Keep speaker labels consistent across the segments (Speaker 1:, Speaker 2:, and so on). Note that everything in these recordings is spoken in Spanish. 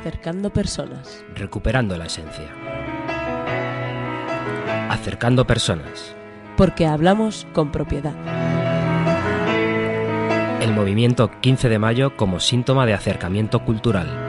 Speaker 1: Acercando personas.
Speaker 2: Recuperando la esencia. Acercando personas.
Speaker 1: Porque hablamos con propiedad.
Speaker 2: El movimiento 15 de mayo como síntoma de acercamiento cultural.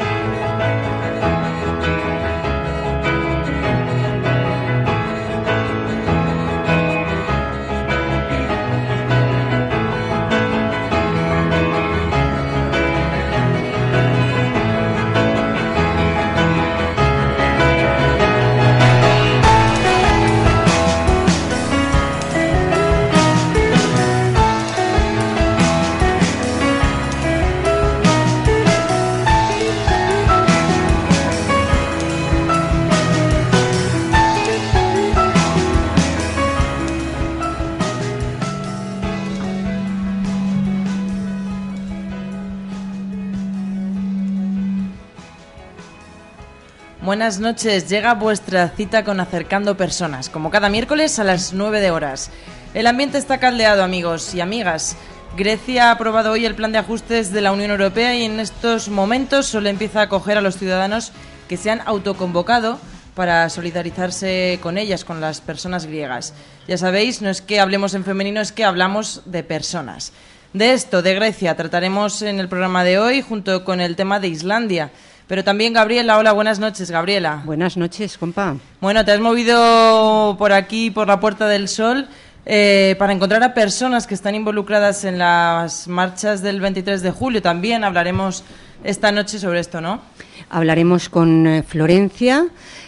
Speaker 3: Buenas noches, llega vuestra cita con Acercando Personas, como cada miércoles a las 9 horas. El ambiente está caldeado, amigos y amigas. Grecia ha aprobado hoy el plan de ajustes de la Unión Europea y en estos momentos solo empieza a acoger a los ciudadanos que se han autoconvocado para solidarizarse con ellas, con las personas griegas. Ya sabéis, no es que hablemos en femenino, es que hablamos de personas. De esto, de Grecia, trataremos en el programa de hoy junto con el tema de Islandia. Pero también Gabriela. Hola, buenas noches, Gabriela.
Speaker 4: Buenas noches, compa.
Speaker 3: Bueno, te has movido por aquí, por la Puerta del Sol, para encontrar a personas que están involucradas en las marchas del 23 de julio. También hablaremos esta noche sobre esto, ¿no?
Speaker 4: Hablaremos con Florencia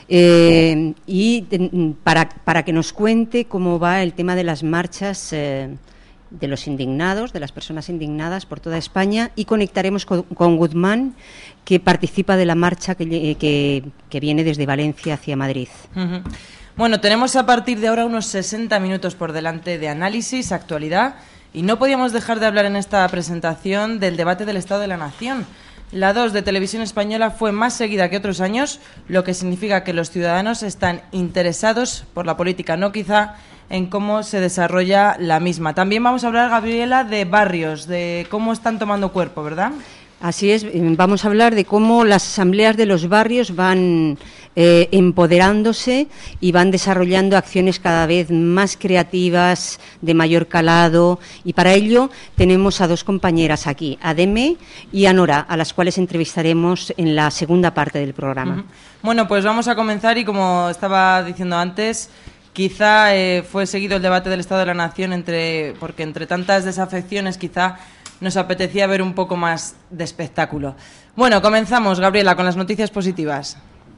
Speaker 4: y para que nos cuente cómo va el tema de las marchas de los indignados, de las personas indignadas por toda España, y conectaremos con Guzmán, que participa de la marcha que viene desde Valencia hacia Madrid.
Speaker 3: Uh-huh. Bueno, tenemos a partir de ahora unos 60 minutos por delante de análisis, actualidad, y no podíamos dejar de hablar en esta presentación del debate del Estado de la Nación. La 2 de Televisión Española fue más seguida que otros años, lo que significa que los ciudadanos están interesados por la política, no quizá en cómo se desarrolla la misma. También vamos a hablar, Gabriela, de barrios, de cómo están tomando cuerpo, ¿verdad?
Speaker 4: Así es, vamos a hablar de cómo las asambleas de los barrios van empoderándose y van desarrollando acciones cada vez más creativas, de mayor calado, y para ello tenemos a dos compañeras aquí, a Deme y a Nora, a las cuales entrevistaremos en la segunda parte del programa.
Speaker 3: Uh-huh. Bueno, pues vamos a comenzar y como estaba diciendo antes, quizá fue seguido el debate del Estado de la Nación porque entre tantas desafecciones quizá nos apetecía ver un poco más de espectáculo. Bueno, comenzamos, Gabriela, con las noticias positivas.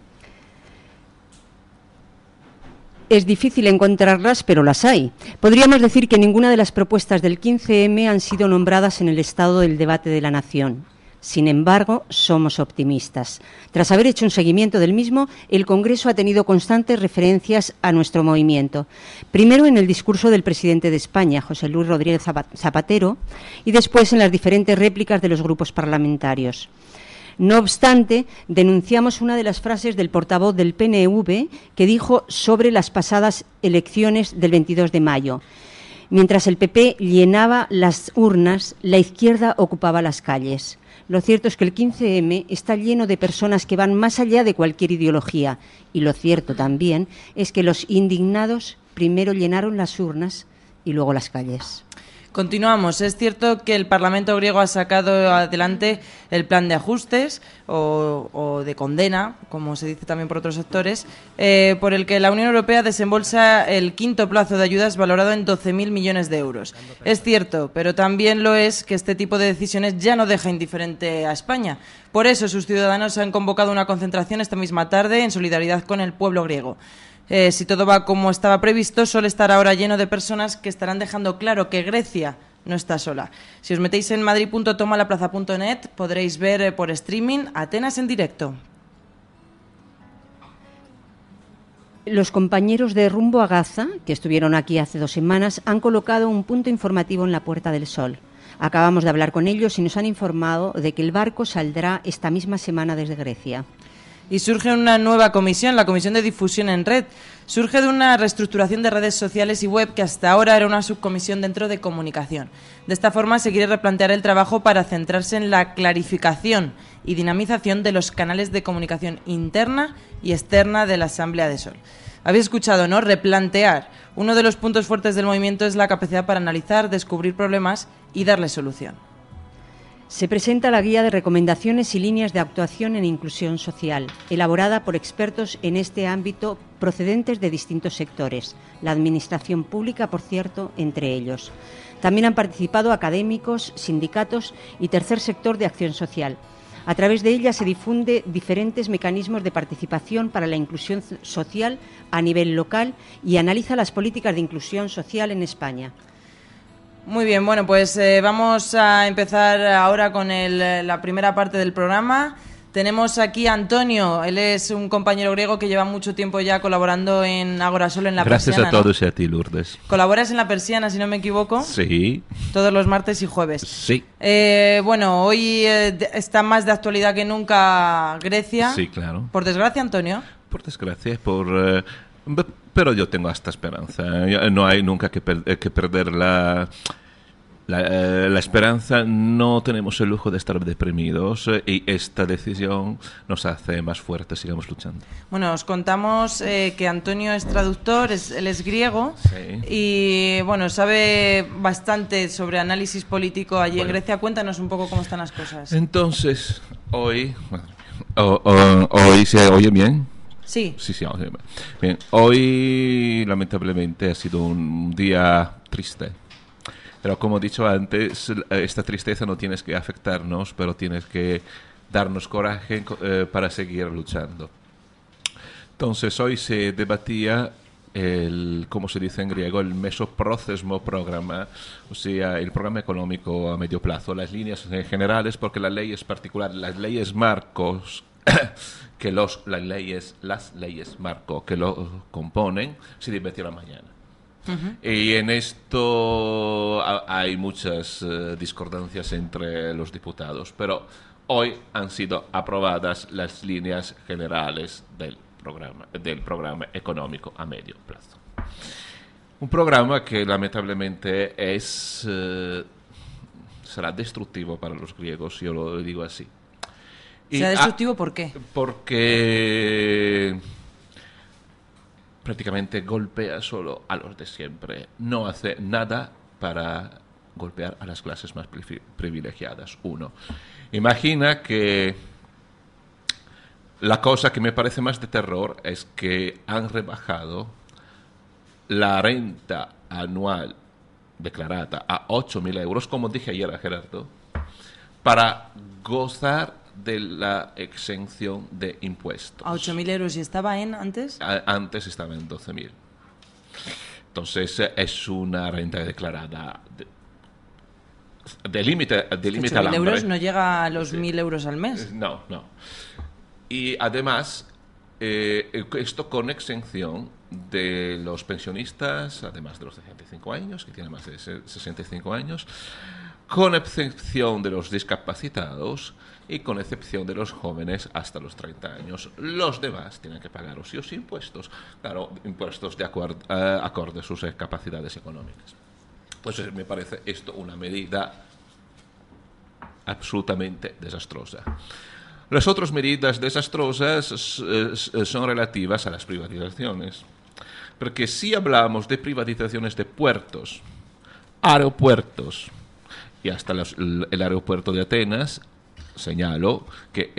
Speaker 4: Es difícil encontrarlas, pero las hay. Podríamos decir que ninguna de las propuestas del 15M han sido nombradas en el estado del debate de la Nación. Sin embargo, somos optimistas. Tras haber hecho un seguimiento del mismo, el Congreso ha tenido constantes referencias a nuestro movimiento. Primero en el discurso del presidente de España, José Luis Rodríguez Zapatero, y después en las diferentes réplicas de los grupos parlamentarios. No obstante, denunciamos una de las frases del portavoz del PNV que dijo sobre las pasadas elecciones del 22 de mayo. Mientras el PP llenaba las urnas, la izquierda ocupaba las calles. Lo cierto es que el 15M está lleno de personas que van más allá de cualquier ideología. Y lo cierto también es que los indignados primero llenaron las urnas y luego las calles.
Speaker 3: Continuamos. Es cierto que el Parlamento griego ha sacado adelante el plan de ajustes o de condena, como se dice también por otros sectores, por el que la Unión Europea desembolsa el quinto plazo de ayudas valorado en 12.000 millones de euros. Es cierto, pero también lo es que este tipo de decisiones ya no deja indiferente a España. Por eso sus ciudadanos han convocado una concentración esta misma tarde en solidaridad con el pueblo griego. Si todo va como estaba previsto, suele estar ahora lleno de personas que estarán dejando claro que Grecia no está sola. Si os metéis en madrid.tomalaplaza.net podréis ver por streaming Atenas en directo.
Speaker 4: Los compañeros de Rumbo a Gaza, que estuvieron aquí hace 2 semanas, han colocado un punto informativo en la Puerta del Sol. Acabamos de hablar con ellos y nos han informado de que el barco saldrá esta misma semana desde Grecia.
Speaker 3: y surge una nueva comisión, la Comisión de Difusión en Red. Surge de una reestructuración de redes sociales y web que hasta ahora era una subcomisión dentro de comunicación. De esta forma se quiere replantear el trabajo para centrarse en la clarificación y dinamización de los canales de comunicación interna y externa de la Asamblea de Sol. Habéis escuchado, ¿no? Replantear. Uno de los puntos fuertes del movimiento es la capacidad para analizar, descubrir problemas y darles solución.
Speaker 4: Se presenta la guía de recomendaciones y líneas de actuación en inclusión social, elaborada por expertos en este ámbito procedentes de distintos sectores, la administración pública, por cierto, entre ellos. También han participado académicos, sindicatos y tercer sector de acción social. A través de ella se difunde diferentes mecanismos de participación para la inclusión social a nivel local y analiza las políticas de inclusión social en España.
Speaker 3: Muy bien, bueno, pues vamos a empezar ahora con la primera parte del programa. Tenemos aquí a Antonio, él es un compañero griego que lleva mucho tiempo ya colaborando en Agorasol en La
Speaker 5: Gracias
Speaker 3: Persiana.
Speaker 5: a todos,
Speaker 3: ¿no?
Speaker 5: Y a ti, Lourdes.
Speaker 3: Colaboras en La Persiana, si no me equivoco.
Speaker 5: Sí.
Speaker 3: Todos los martes y jueves.
Speaker 5: Sí.
Speaker 3: Bueno, hoy está más de actualidad que nunca Grecia.
Speaker 5: Sí, claro.
Speaker 3: Por desgracia, Antonio.
Speaker 5: Por desgracia, pero yo tengo hasta esperanza. No hay nunca que perder la esperanza. No tenemos el lujo de estar deprimidos y esta decisión nos hace más fuertes. Sigamos luchando.
Speaker 3: Bueno, os contamos que Antonio es traductor, él es griego.
Speaker 5: Sí.
Speaker 3: Y bueno, sabe bastante sobre análisis político allí en Grecia. Cuéntanos un poco cómo están las cosas.
Speaker 5: Entonces, hoy ¿se oye bien?
Speaker 3: Sí.
Speaker 5: Sí, oye bien. Bien, hoy lamentablemente ha sido un día triste. Pero como he dicho antes, esta tristeza no tiene que afectarnos, pero tiene que darnos coraje para seguir luchando. Entonces, hoy se debatía como se dice en griego, el mesoprócesmo programa, o sea, el programa económico a medio plazo, las líneas generales, porque las leyes particulares, las leyes marcos, las leyes marco que lo componen, se debatirán mañana. Uh-huh. Y en esto hay muchas discordancias entre los diputados, pero hoy han sido aprobadas las líneas generales del programa económico a medio plazo. Un programa que lamentablemente será destructivo para los griegos, yo lo digo así.
Speaker 3: ¿Será destructivo por qué?
Speaker 5: Porque prácticamente golpea solo a los de siempre. No hace nada para golpear a las clases más privilegiadas. Uno. Imagina que la cosa que me parece más de terror es que han rebajado la renta anual declarada a 8.000 euros, como dije ayer a Gerardo, para gozar de la exención de impuestos.
Speaker 3: ¿A 8.000 euros y estaba en antes?
Speaker 5: Antes estaba en 12.000. Entonces es una renta declarada de límite al hambre.
Speaker 3: 8.000 euros no llega a los 1.000 euros al mes.
Speaker 5: No. Y además, esto con exención de los pensionistas, además de los de 65 años, que tienen más de 65 años, con excepción de los discapacitados y con excepción de los jóvenes hasta los 30 años. Los demás tienen que pagar sí o sí impuestos, claro, impuestos de acorde a sus capacidades económicas. Pues me parece esto una medida absolutamente desastrosa. Las otras medidas desastrosas son relativas a las privatizaciones. Porque si hablamos de privatizaciones de puertos, aeropuertos y hasta el aeropuerto de Atenas, señalo que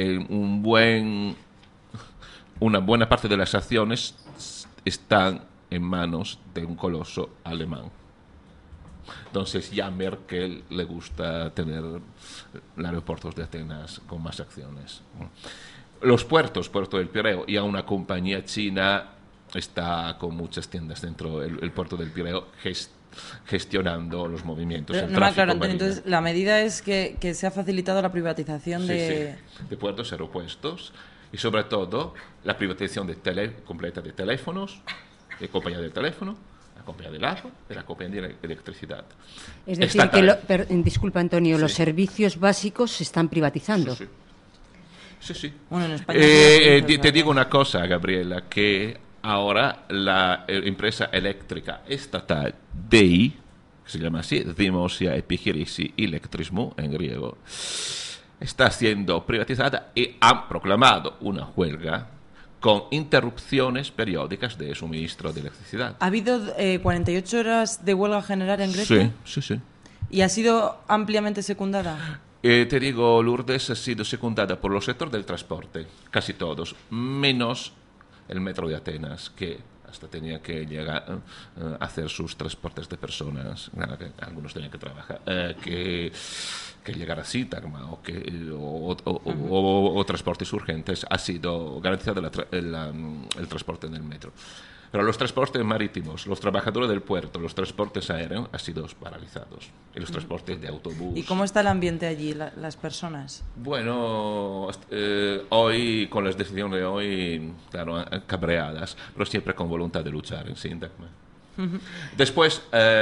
Speaker 5: una buena parte de las acciones están en manos de un coloso alemán. Entonces ya a Merkel le gusta tener los aeropuertos de Atenas con más acciones. Los puertos, Puerto del Pireo, y a una compañía china está con muchas tiendas dentro del puerto del Pireo gestionando los movimientos.
Speaker 3: Pero, no, claro, entonces la medida es que se ha facilitado la privatización de
Speaker 5: puertos y aeropuertos y sobre todo la privatización completa de teléfonos, de compañía del teléfono, la compañía del agua, de la compañía de electricidad.
Speaker 4: Es decir, disculpa Antonio, sí. Los servicios básicos se están privatizando.
Speaker 5: Sí.
Speaker 3: Bueno, en España sí,
Speaker 5: te digo una cosa, Gabriela, que ahora la empresa eléctrica estatal DEI, que se llama así, Δημόσια Επιχείρηση Ηλεκτρισμού en griego, está siendo privatizada y han proclamado una huelga con interrupciones periódicas de suministro de electricidad.
Speaker 3: ¿Ha habido 48 horas de huelga general en Grecia?
Speaker 5: Sí.
Speaker 3: ¿Y ha sido ampliamente secundada?
Speaker 5: Te digo, Lourdes ha sido secundada por los sectores del transporte, casi todos, menos el metro de Atenas, que hasta tenía que llegar a hacer sus transportes de personas, algunos tenían que trabajar, que llegar a Sintagma o transportes urgentes, ha sido garantizado el transporte en el metro. Pero los transportes marítimos, los trabajadores del puerto, los transportes aéreos han sido paralizados. Y los transportes de autobús.
Speaker 3: ¿Y cómo está el ambiente allí, las personas?
Speaker 5: Bueno, hoy, con las decisiones de hoy, claro, cabreadas, pero siempre con voluntad de luchar en Sintagma. Después,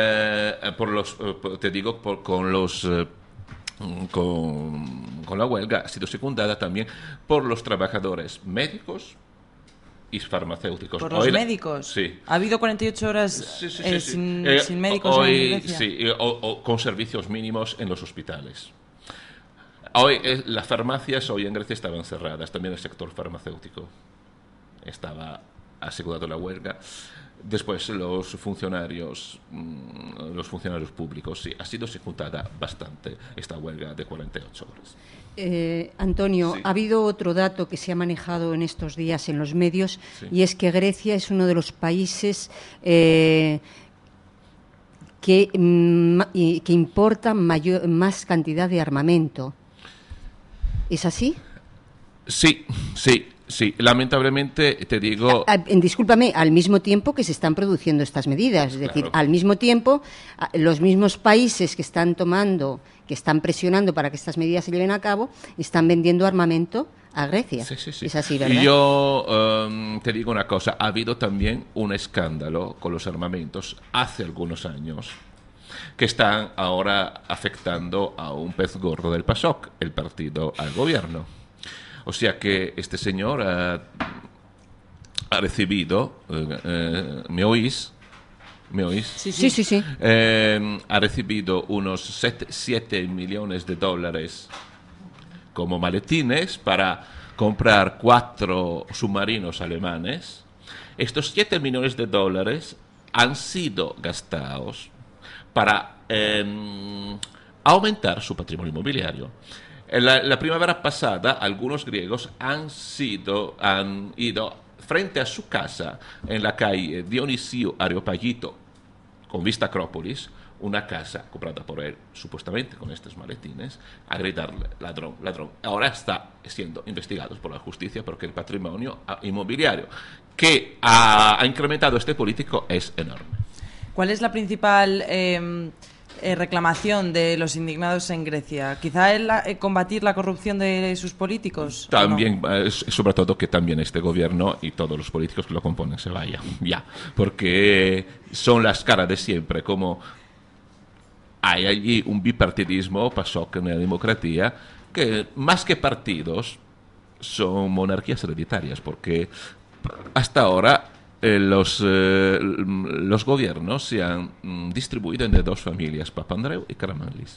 Speaker 5: con la huelga ha sido secundada también por los trabajadores médicos y farmacéuticos.
Speaker 3: ¿Por los médicos?
Speaker 5: Sí.
Speaker 3: ¿Ha habido 48 horas sin médicos en Grecia?
Speaker 5: Sí, o con servicios mínimos en los hospitales. Hoy las farmacias en Grecia estaban cerradas, también el sector farmacéutico estaba asegurado la huelga. Después los funcionarios públicos, sí, ha sido ejecutada bastante esta huelga de 48 horas.
Speaker 4: Antonio,
Speaker 5: Sí.
Speaker 4: ha habido otro dato que se ha manejado en estos días en los medios, y es que Grecia es uno de los países que importa más cantidad de armamento. ¿Es así?
Speaker 5: Sí. Lamentablemente, te digo...
Speaker 4: Discúlpame, al mismo tiempo que se están produciendo estas medidas. Es decir, al mismo tiempo, los mismos países que están presionando para que estas medidas se lleven a cabo, están vendiendo armamento a Grecia.
Speaker 5: Sí.
Speaker 4: Es así, ¿verdad?
Speaker 5: Y yo te digo una cosa, ha habido también un escándalo con los armamentos hace algunos años que están ahora afectando a un pez gordo del PASOK, el partido al gobierno. O sea que este señor ha recibido, ¿me oís?
Speaker 4: Sí.
Speaker 5: Ha recibido unos 7 millones de dólares como maletines para comprar 4 submarinos alemanes. Estos 7 millones de dólares han sido gastados para aumentar su patrimonio inmobiliario. La primavera pasada, algunos griegos han ido frente a su casa en la calle Dionisio Areopagito, con vista a Acrópolis, una casa comprada por él, supuestamente con estos maletines, a gritarle ladrón. Ahora está siendo investigado por la justicia porque el patrimonio inmobiliario que ha incrementado este político es enorme.
Speaker 3: ¿Cuál es la principal reclamación de los indignados en Grecia? ¿Quizá combatir la corrupción de sus políticos?
Speaker 5: También, sobre todo que también este gobierno y todos los políticos que lo componen se vayan, ya, porque son las caras de siempre, como hay allí un bipartidismo, PASOK en la democracia, que más que partidos son monarquías hereditarias, porque hasta ahora los gobiernos se han distribuido entre 2 familias, Papandreou y Karamanlis.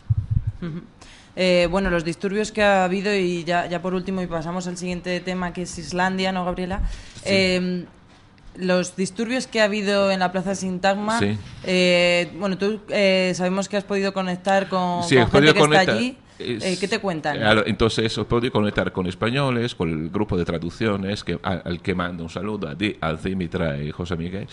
Speaker 3: Bueno, los disturbios que ha habido, y ya por último, y pasamos al siguiente tema, que es Islandia, ¿no, Gabriela? Sí. Los disturbios que ha habido en la Plaza Sintagma,
Speaker 5: sí.
Speaker 3: Bueno, tú sabemos que has podido conectar con
Speaker 5: sí,
Speaker 3: gente que está allí. ¿Qué te cuentan?
Speaker 5: Entonces, he podido conectar con españoles, con el grupo de traducciones, al que mando un saludo a Dimitra y José Miguel.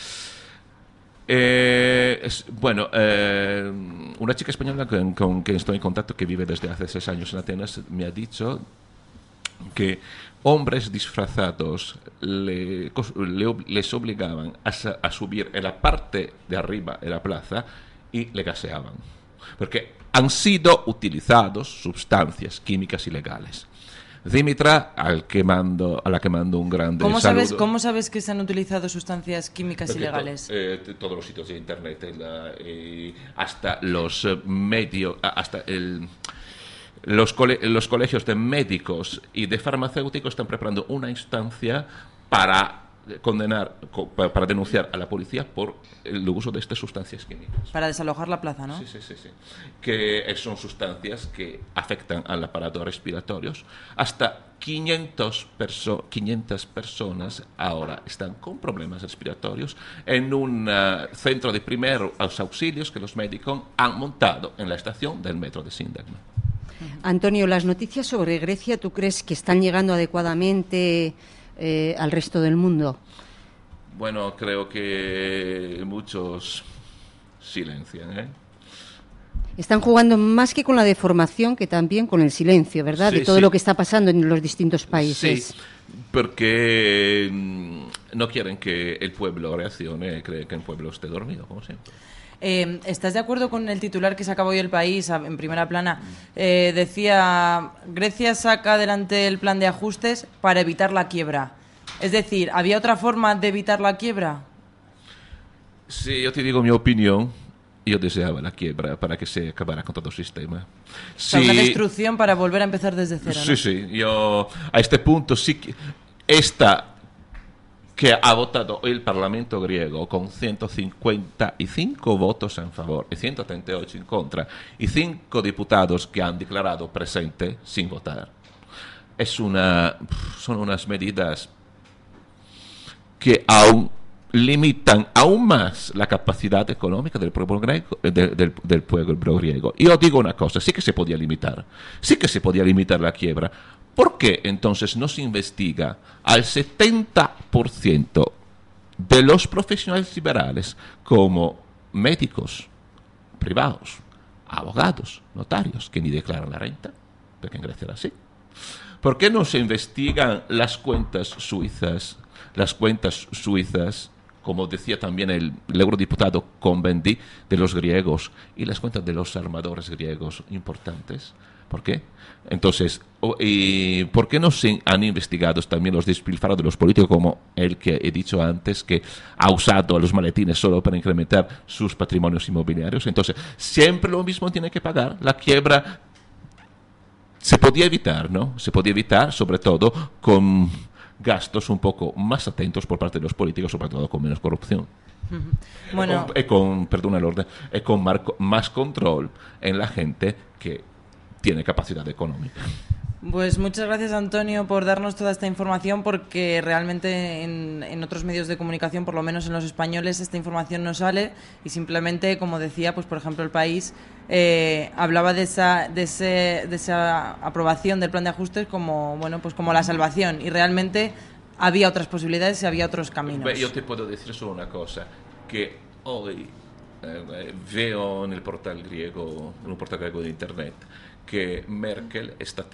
Speaker 5: Una chica española con quien estoy en contacto, que vive desde hace 6 años en Atenas, me ha dicho que hombres disfrazados les obligaban a subir en la parte de arriba de la plaza y le gaseaban, porque han sido utilizados sustancias químicas ilegales. Dimitra, a la que mando un grande saludo.
Speaker 3: ¿Cómo sabes que se han utilizado sustancias químicas ilegales?
Speaker 5: Todos los sitios de internet, hasta los medios, hasta los colegios de médicos y de farmacéuticos están preparando una instancia para para denunciar a la policía por el uso de estas sustancias químicas.
Speaker 3: Para desalojar la plaza, ¿no?
Speaker 5: Sí. Que son sustancias que afectan al aparato respiratorio. Hasta 500 personas ahora están con problemas respiratorios en un centro de primeros auxilios que los médicos han montado en la estación del metro de Sindagma.
Speaker 4: Antonio, las noticias sobre Grecia, ¿tú crees que están llegando adecuadamente al resto del mundo?
Speaker 5: Bueno, creo que muchos silencian,
Speaker 4: Están jugando más que con la deformación que también con el silencio, ¿verdad?
Speaker 5: Sí,
Speaker 4: de todo
Speaker 5: sí.
Speaker 4: lo que está pasando en los distintos países.
Speaker 5: Sí, porque no quieren que el pueblo reaccione y creen que el pueblo esté dormido, como siempre.
Speaker 3: ¿Estás de acuerdo con el titular que sacaba hoy El País en primera plana? Decía, Grecia saca adelante el plan de ajustes para evitar la quiebra. Es decir, ¿había otra forma de evitar la quiebra?
Speaker 5: Sí, yo te digo mi opinión. Yo deseaba la quiebra para que se acabara con todo el sistema.
Speaker 3: O sea, una destrucción para volver a empezar desde cero, ¿no?
Speaker 5: Sí. Yo a este punto sí que que ha votado el Parlamento griego con 155 votos en favor y 138 en contra y 5 diputados que han declarado presente sin votar. Son unas medidas que aún limitan aún más la capacidad económica del pueblo griego, del pueblo griego. Y yo digo una cosa, sí que se podía limitar la quiebra. ¿Por qué entonces no se investiga al 70% de los profesionales liberales como médicos privados, abogados, notarios, que ni declaran la renta? Porque en Grecia era así. ¿Por qué no se investigan las cuentas suizas, como decía también el eurodiputado Convendi, de los griegos y las cuentas de los armadores griegos importantes? ¿Por qué? Entonces, ¿por qué no se han investigado también los despilfarros de los políticos, como el que he dicho antes, que ha usado los maletines solo para incrementar sus patrimonios inmobiliarios? Entonces, siempre lo mismo tiene que pagar. La quiebra se podía evitar, ¿no? Se podía evitar, sobre todo, con gastos un poco más atentos por parte de los políticos, sobre todo con menos corrupción.
Speaker 3: Bueno,
Speaker 5: con más control en la gente que tiene capacidad económica.
Speaker 3: pues muchas gracias, Antonio, por darnos toda esta información, porque realmente en otros medios de comunicación, por lo menos en los españoles, esta información no sale y simplemente, como decía, pues por ejemplo El País hablaba de esa aprobación del plan de ajustes como como la salvación, y realmente había otras posibilidades y había otros caminos.
Speaker 5: Yo te puedo decir solo una cosa, que hoy veo en un portal griego de internet, que Merkel está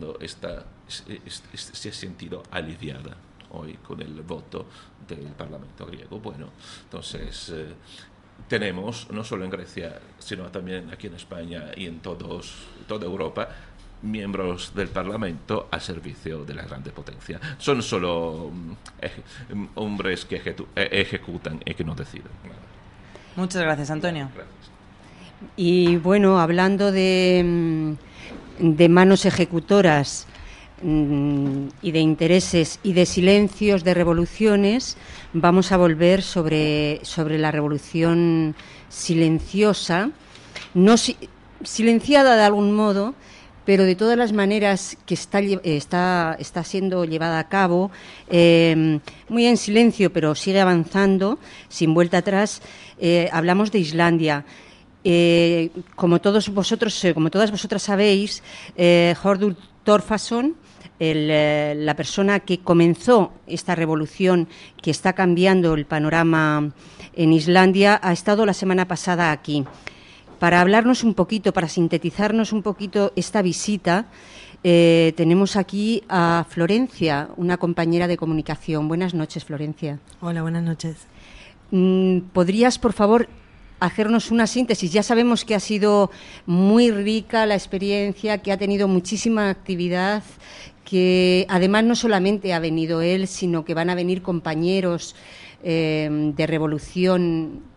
Speaker 5: se ha sentido aliviada hoy con el voto del Parlamento griego. Bueno, entonces tenemos, no solo en Grecia, sino también aquí en España y en toda Europa, miembros del Parlamento al servicio de la grande potencia. Son solo hombres que ejecutan y que no deciden.
Speaker 3: Muchas gracias, Antonio.
Speaker 5: Gracias.
Speaker 4: Y bueno, hablando de manos ejecutoras y de intereses y de silencios, de revoluciones, vamos a volver sobre la revolución silenciosa, no silenciada de algún modo, pero de todas las maneras que está siendo llevada a cabo, muy en silencio, pero sigue avanzando, sin vuelta atrás. Hablamos de Islandia. Como todas vosotras sabéis, Hordur Torfason, la persona que comenzó esta revolución que está cambiando el panorama en Islandia, ha estado la semana pasada aquí. Para hablarnos un poquito, para sintetizarnos un poquito esta visita, tenemos aquí a Florencia, una compañera de comunicación. Buenas noches, Florencia.
Speaker 6: Hola, buenas noches.
Speaker 4: ¿Podrías, por favor, hacernos una síntesis? Ya sabemos que ha sido muy rica la experiencia, que ha tenido muchísima actividad, que además no solamente ha venido él, sino que van a venir compañeros de revolución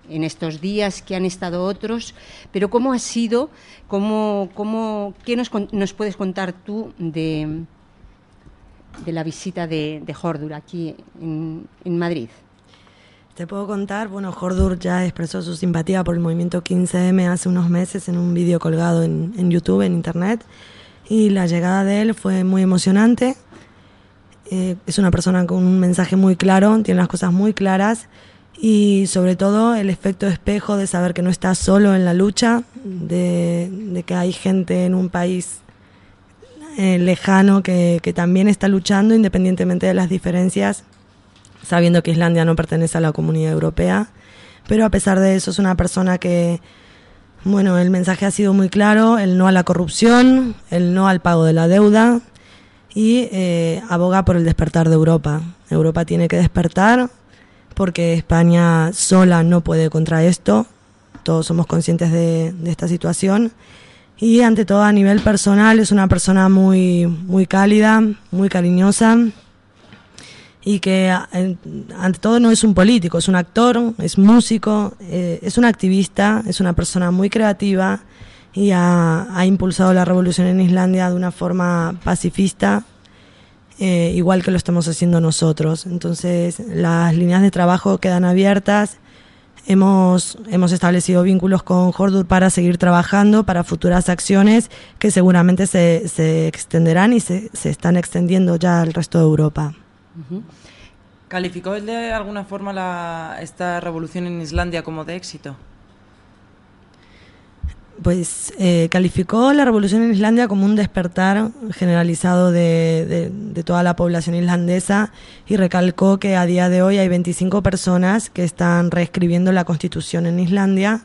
Speaker 4: en estos días que han estado otros, pero ¿cómo ha sido? ¿Qué nos puedes contar tú de la visita de Hordur aquí en Madrid?
Speaker 6: Te puedo contar, bueno, Hordur ya expresó su simpatía por el movimiento 15M hace unos meses en un vídeo colgado en YouTube, en Internet, y la llegada de él fue muy emocionante. Es una persona con un mensaje muy claro, tiene las cosas muy claras, y sobre todo el efecto espejo de saber que no está solo en la lucha, de que hay gente en un país lejano que también está luchando independientemente de las diferencias, sabiendo que Islandia no pertenece a la Comunidad Europea, pero a pesar de eso es una persona que, bueno, el mensaje ha sido muy claro: el no a la corrupción, el no al pago de la deuda, y aboga por el despertar de Europa. Europa tiene que despertar porque España sola no puede contra esto, todos somos conscientes de esta situación, y ante todo a nivel personal es una persona muy, muy cálida, muy cariñosa, y que ante todo no es un político, es un actor, es músico, es un activista, es una persona muy creativa y ha impulsado la revolución en Islandia de una forma pacifista, igual que lo estamos haciendo nosotros. Entonces las líneas de trabajo quedan abiertas, hemos establecido vínculos con Hordur para seguir trabajando para futuras acciones que seguramente se extenderán y se están extendiendo ya al resto de Europa.
Speaker 3: ¿Calificó él de alguna forma esta revolución en Islandia como de éxito?
Speaker 6: Pues calificó la revolución en Islandia como un despertar generalizado de toda la población islandesa, y recalcó que a día de hoy hay 25 personas que están reescribiendo la constitución en Islandia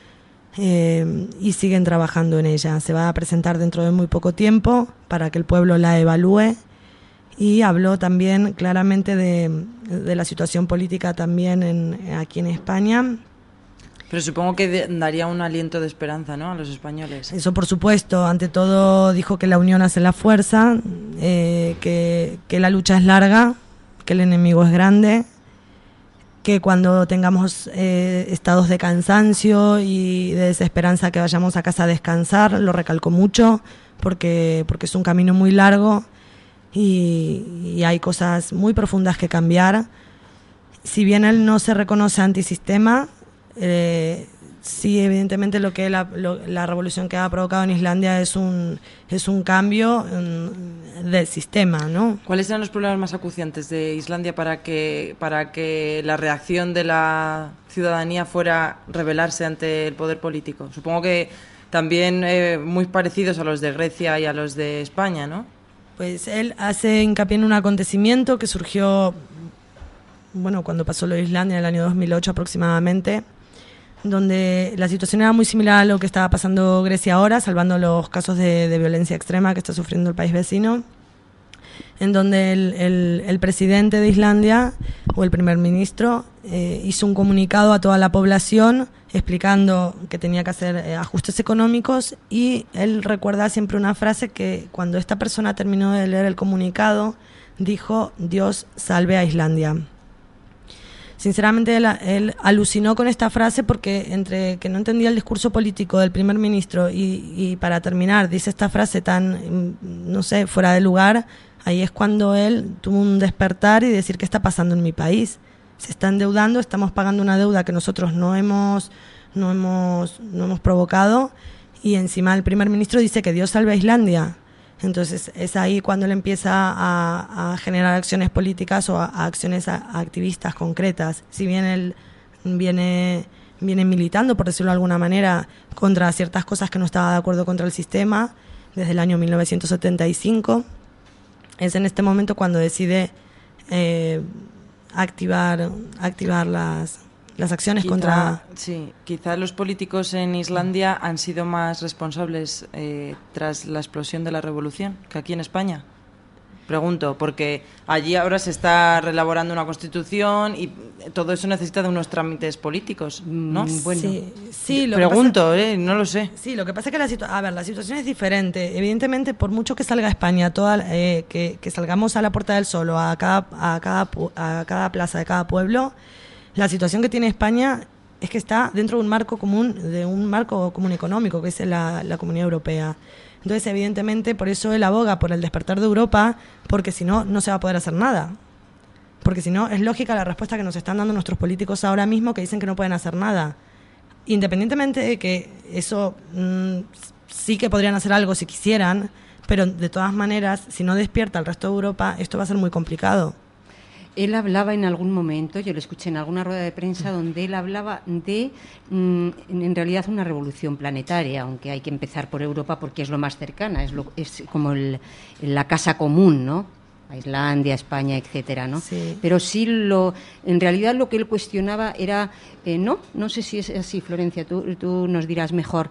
Speaker 6: y siguen trabajando en ella. Se va a presentar dentro de muy poco tiempo para que el pueblo la evalúe. Y habló también claramente de la situación política también aquí en España.
Speaker 3: Pero supongo que daría un aliento de esperanza, ¿no?, a los españoles.
Speaker 6: Eso por supuesto. Ante todo dijo que la unión hace la fuerza, que la lucha es larga, que el enemigo es grande, que cuando tengamos estados de cansancio y de desesperanza que vayamos a casa a descansar. Lo recalcó mucho porque es un camino muy largo. Y hay cosas muy profundas que cambiar. Si bien él no se reconoce antisistema, sí, evidentemente lo que la revolución que ha provocado en Islandia es un cambio del sistema, ¿no?
Speaker 3: ¿Cuáles eran los problemas más acuciantes de Islandia para que la reacción de la ciudadanía fuera rebelarse ante el poder político? Supongo que también muy parecidos a los de Grecia y a los de España, ¿no?
Speaker 6: Pues él hace hincapié en un acontecimiento que surgió, bueno, cuando pasó lo de Islandia en el año 2008 aproximadamente, donde la situación era muy similar a lo que estaba pasando Grecia ahora, salvando los casos de violencia extrema que está sufriendo el país vecino, en donde el presidente de Islandia, o el primer ministro, hizo un comunicado a toda la población explicando que tenía que hacer ajustes económicos, y él recuerda siempre una frase que cuando esta persona terminó de leer el comunicado dijo: Dios salve a Islandia. Sinceramente él alucinó con esta frase, porque entre que no entendía el discurso político del primer ministro y para terminar dice esta frase tan, no sé, fuera de lugar. Ahí es cuando él tuvo un despertar y decir: ¿qué está pasando en mi país? Se está endeudando, estamos pagando una deuda que nosotros no hemos provocado, y encima el primer ministro dice que Dios salve a Islandia. Entonces es ahí cuando él empieza a generar acciones políticas o a acciones activistas concretas. Si bien él viene militando, por decirlo de alguna manera, contra ciertas cosas que no estaba de acuerdo contra el sistema desde el año 1975, es en este momento cuando decide activar las acciones contra...
Speaker 3: Sí, quizá los políticos en Islandia han sido más responsables tras la explosión de la revolución que aquí en España. Pregunto, porque allí ahora se está reelaborando una constitución y todo eso necesita de unos trámites políticos, ¿no?
Speaker 6: Bueno, sí,
Speaker 3: pregunto, no lo sé.
Speaker 6: Sí, lo que pasa es que la situación es diferente. Evidentemente, por mucho que salga España, que salgamos a la Puerta del Sol o a cada plaza de cada pueblo, la situación que tiene España es que está dentro de un marco común económico, que es la Comunidad Europea. Entonces, evidentemente, por eso él aboga por el despertar de Europa, porque si no, no se va a poder hacer nada. Porque si no, es lógica la respuesta que nos están dando nuestros políticos ahora mismo, que dicen que no pueden hacer nada. Independientemente de que eso sí que podrían hacer algo si quisieran, pero de todas maneras, si no despierta el resto de Europa, esto va a ser muy complicado.
Speaker 4: Él hablaba en algún momento, yo lo escuché en alguna rueda de prensa, donde él hablaba de, en realidad, una revolución planetaria, aunque hay que empezar por Europa porque es lo más cercana, es como la casa común, ¿no? A Islandia, España, etcétera, ¿no?
Speaker 6: Sí.
Speaker 4: Pero sí, en realidad lo que él cuestionaba era, no sé si es así, Florencia, tú nos dirás mejor,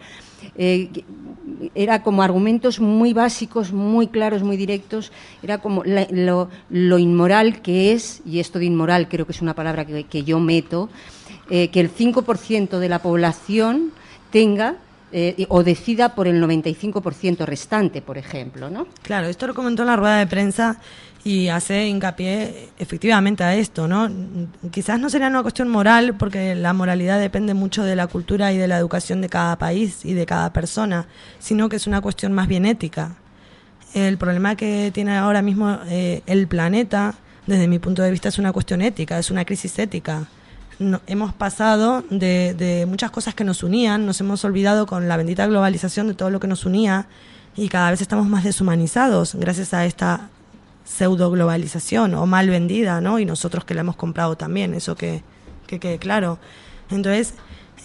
Speaker 4: era como argumentos muy básicos, muy claros, muy directos, era como lo inmoral que es, y esto de inmoral creo que es una palabra que yo meto, que el 5% de la población tenga o decida por el 95% restante, por ejemplo, ¿no?
Speaker 6: Claro, esto lo comentó en la rueda de prensa y hace hincapié efectivamente a esto, ¿no? Quizás no sería una cuestión moral, porque la moralidad depende mucho de la cultura y de la educación de cada país y de cada persona, sino que es una cuestión más bien ética. El problema que tiene ahora mismo el planeta, desde mi punto de vista, es una cuestión ética, es una crisis ética. Hemos pasado de muchas cosas que nos unían, nos hemos olvidado con la bendita globalización de todo lo que nos unía, y cada vez estamos más deshumanizados gracias a esta pseudo globalización, o mal vendida, ¿no? Y nosotros que la hemos comprado también, eso que quede claro. Entonces,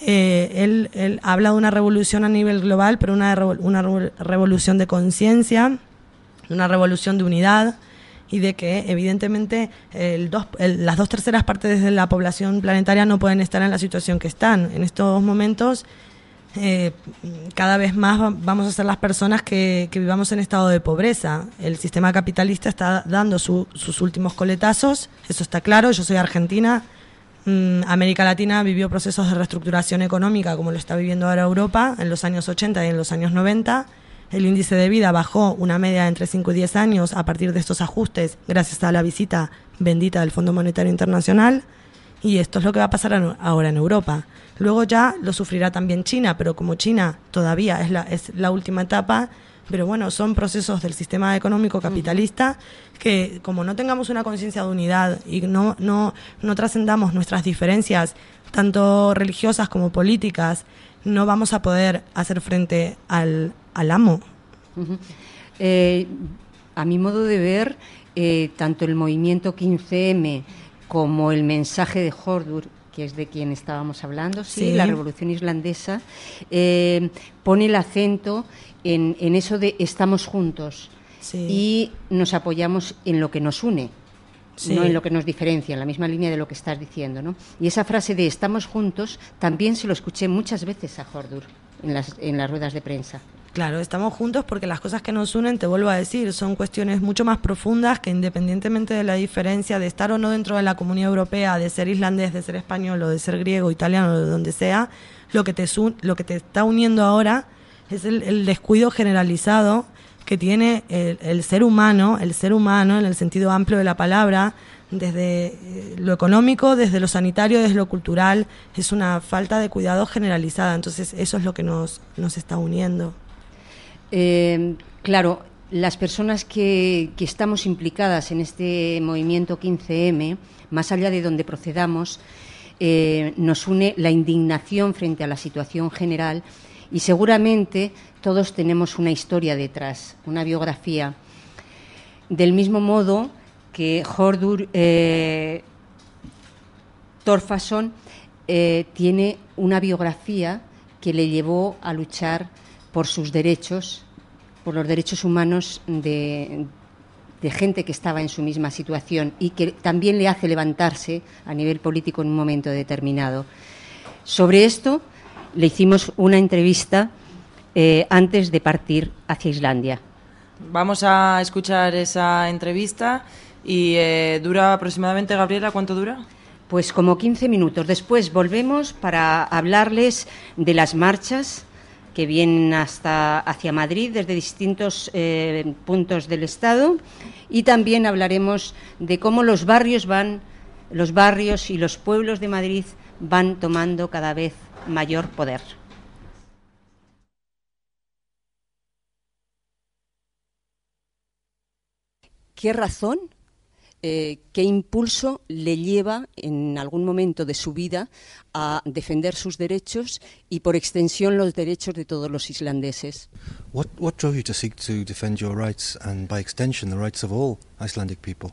Speaker 6: él habla de una revolución a nivel global, pero una revolución de conciencia, una revolución de unidad, y de que evidentemente las 2/3 partes de la población planetaria no pueden estar en la situación que están. En estos momentos cada vez más vamos a ser las personas que vivamos en estado de pobreza. El sistema capitalista está dando sus últimos coletazos, eso está claro. Yo soy argentina, América Latina vivió procesos de reestructuración económica como lo está viviendo ahora Europa en los años 80 y en los años 90. El índice de vida bajó una media entre 5 y 10 años a partir de estos ajustes, gracias a la visita bendita del Fondo Monetario Internacional, y esto es lo que va a pasar ahora en Europa. Luego ya lo sufrirá también China, pero como China todavía es la última etapa, pero bueno, son procesos del sistema económico capitalista que, como no tengamos una conciencia de unidad y no trascendamos nuestras diferencias, tanto religiosas como políticas, no vamos a poder hacer frente al amo.
Speaker 4: A mi modo de ver, tanto el movimiento 15M como el mensaje de Hordur, que es de quien estábamos hablando, sí, la revolución islandesa, pone el acento en eso de estamos juntos, sí, y nos apoyamos en lo que nos une, sí, no en lo que nos diferencia, en la misma línea de lo que estás diciendo, ¿no? Y esa frase de estamos juntos también se lo escuché muchas veces a Hordur en las ruedas de prensa.
Speaker 6: Claro, estamos juntos porque las cosas que nos unen, te vuelvo a decir, son cuestiones mucho más profundas que, independientemente de la diferencia de estar o no dentro de la Comunidad Europea, de ser islandés, de ser español o de ser griego, italiano, o de donde sea, lo que te está uniendo ahora es el descuido generalizado que tiene el ser humano en el sentido amplio de la palabra, desde lo económico, desde lo sanitario, desde lo cultural. Es una falta de cuidado generalizada, entonces eso es lo que nos está uniendo.
Speaker 4: Claro, las personas que estamos implicadas en este movimiento 15M, más allá de donde procedamos, nos une la indignación frente a la situación general, y seguramente todos tenemos una historia detrás, una biografía. Del mismo modo que Hordur Torfason tiene una biografía que le llevó a luchar por sus derechos, por los derechos humanos de gente que estaba en su misma situación, y que también le hace levantarse a nivel político en un momento determinado. Sobre esto le hicimos una entrevista antes de partir hacia Islandia.
Speaker 3: Vamos a escuchar esa entrevista y dura aproximadamente, Gabriela, ¿cuánto dura?
Speaker 4: Pues como 15 minutos. Después volvemos para hablarles de las marchas que vienen hacia Madrid desde distintos puntos del Estado, y también hablaremos de cómo los barrios y los pueblos de Madrid van tomando cada vez mayor poder. ¿Qué razón, qué impulso le lleva en algún momento de su vida a defender sus derechos y por extensión los derechos de todos los islandeses?
Speaker 7: What drove you to seek to defend your rights and by extension the rights of all Icelandic people?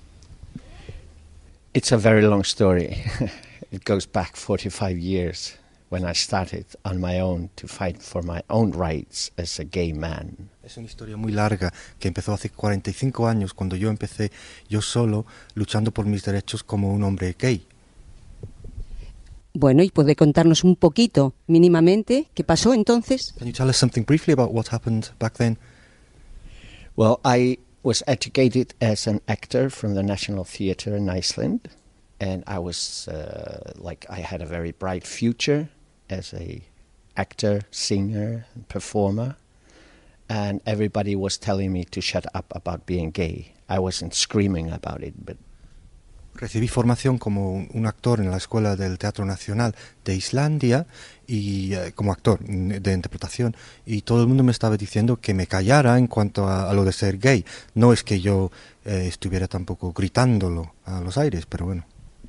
Speaker 8: It's a very long story. It goes back 45 years when I started on my own to fight for my own rights as a gay man.
Speaker 7: Es una historia muy larga que empezó hace 45 años cuando yo empecé yo solo luchando por mis derechos como un hombre gay.
Speaker 4: Bueno, ¿y puede contarnos un poquito, mínimamente, qué pasó entonces?
Speaker 7: Can you tell us something briefly about what happened back then?
Speaker 8: Well, I was educated as an actor from the National Theatre in Iceland, and I was I had a very bright future as a actor, singer, and performer, and everybody was telling me to shut up about being gay. I wasn't screaming about it, but
Speaker 7: Recibí formación como un actor en la Escuela del Teatro Nacional de Islandia y como actor de interpretación, y todo el mundo me estaba diciendo que me callara en cuanto a lo de ser gay. No es que yo estuviera tampoco gritándolo a los aires, pero bueno.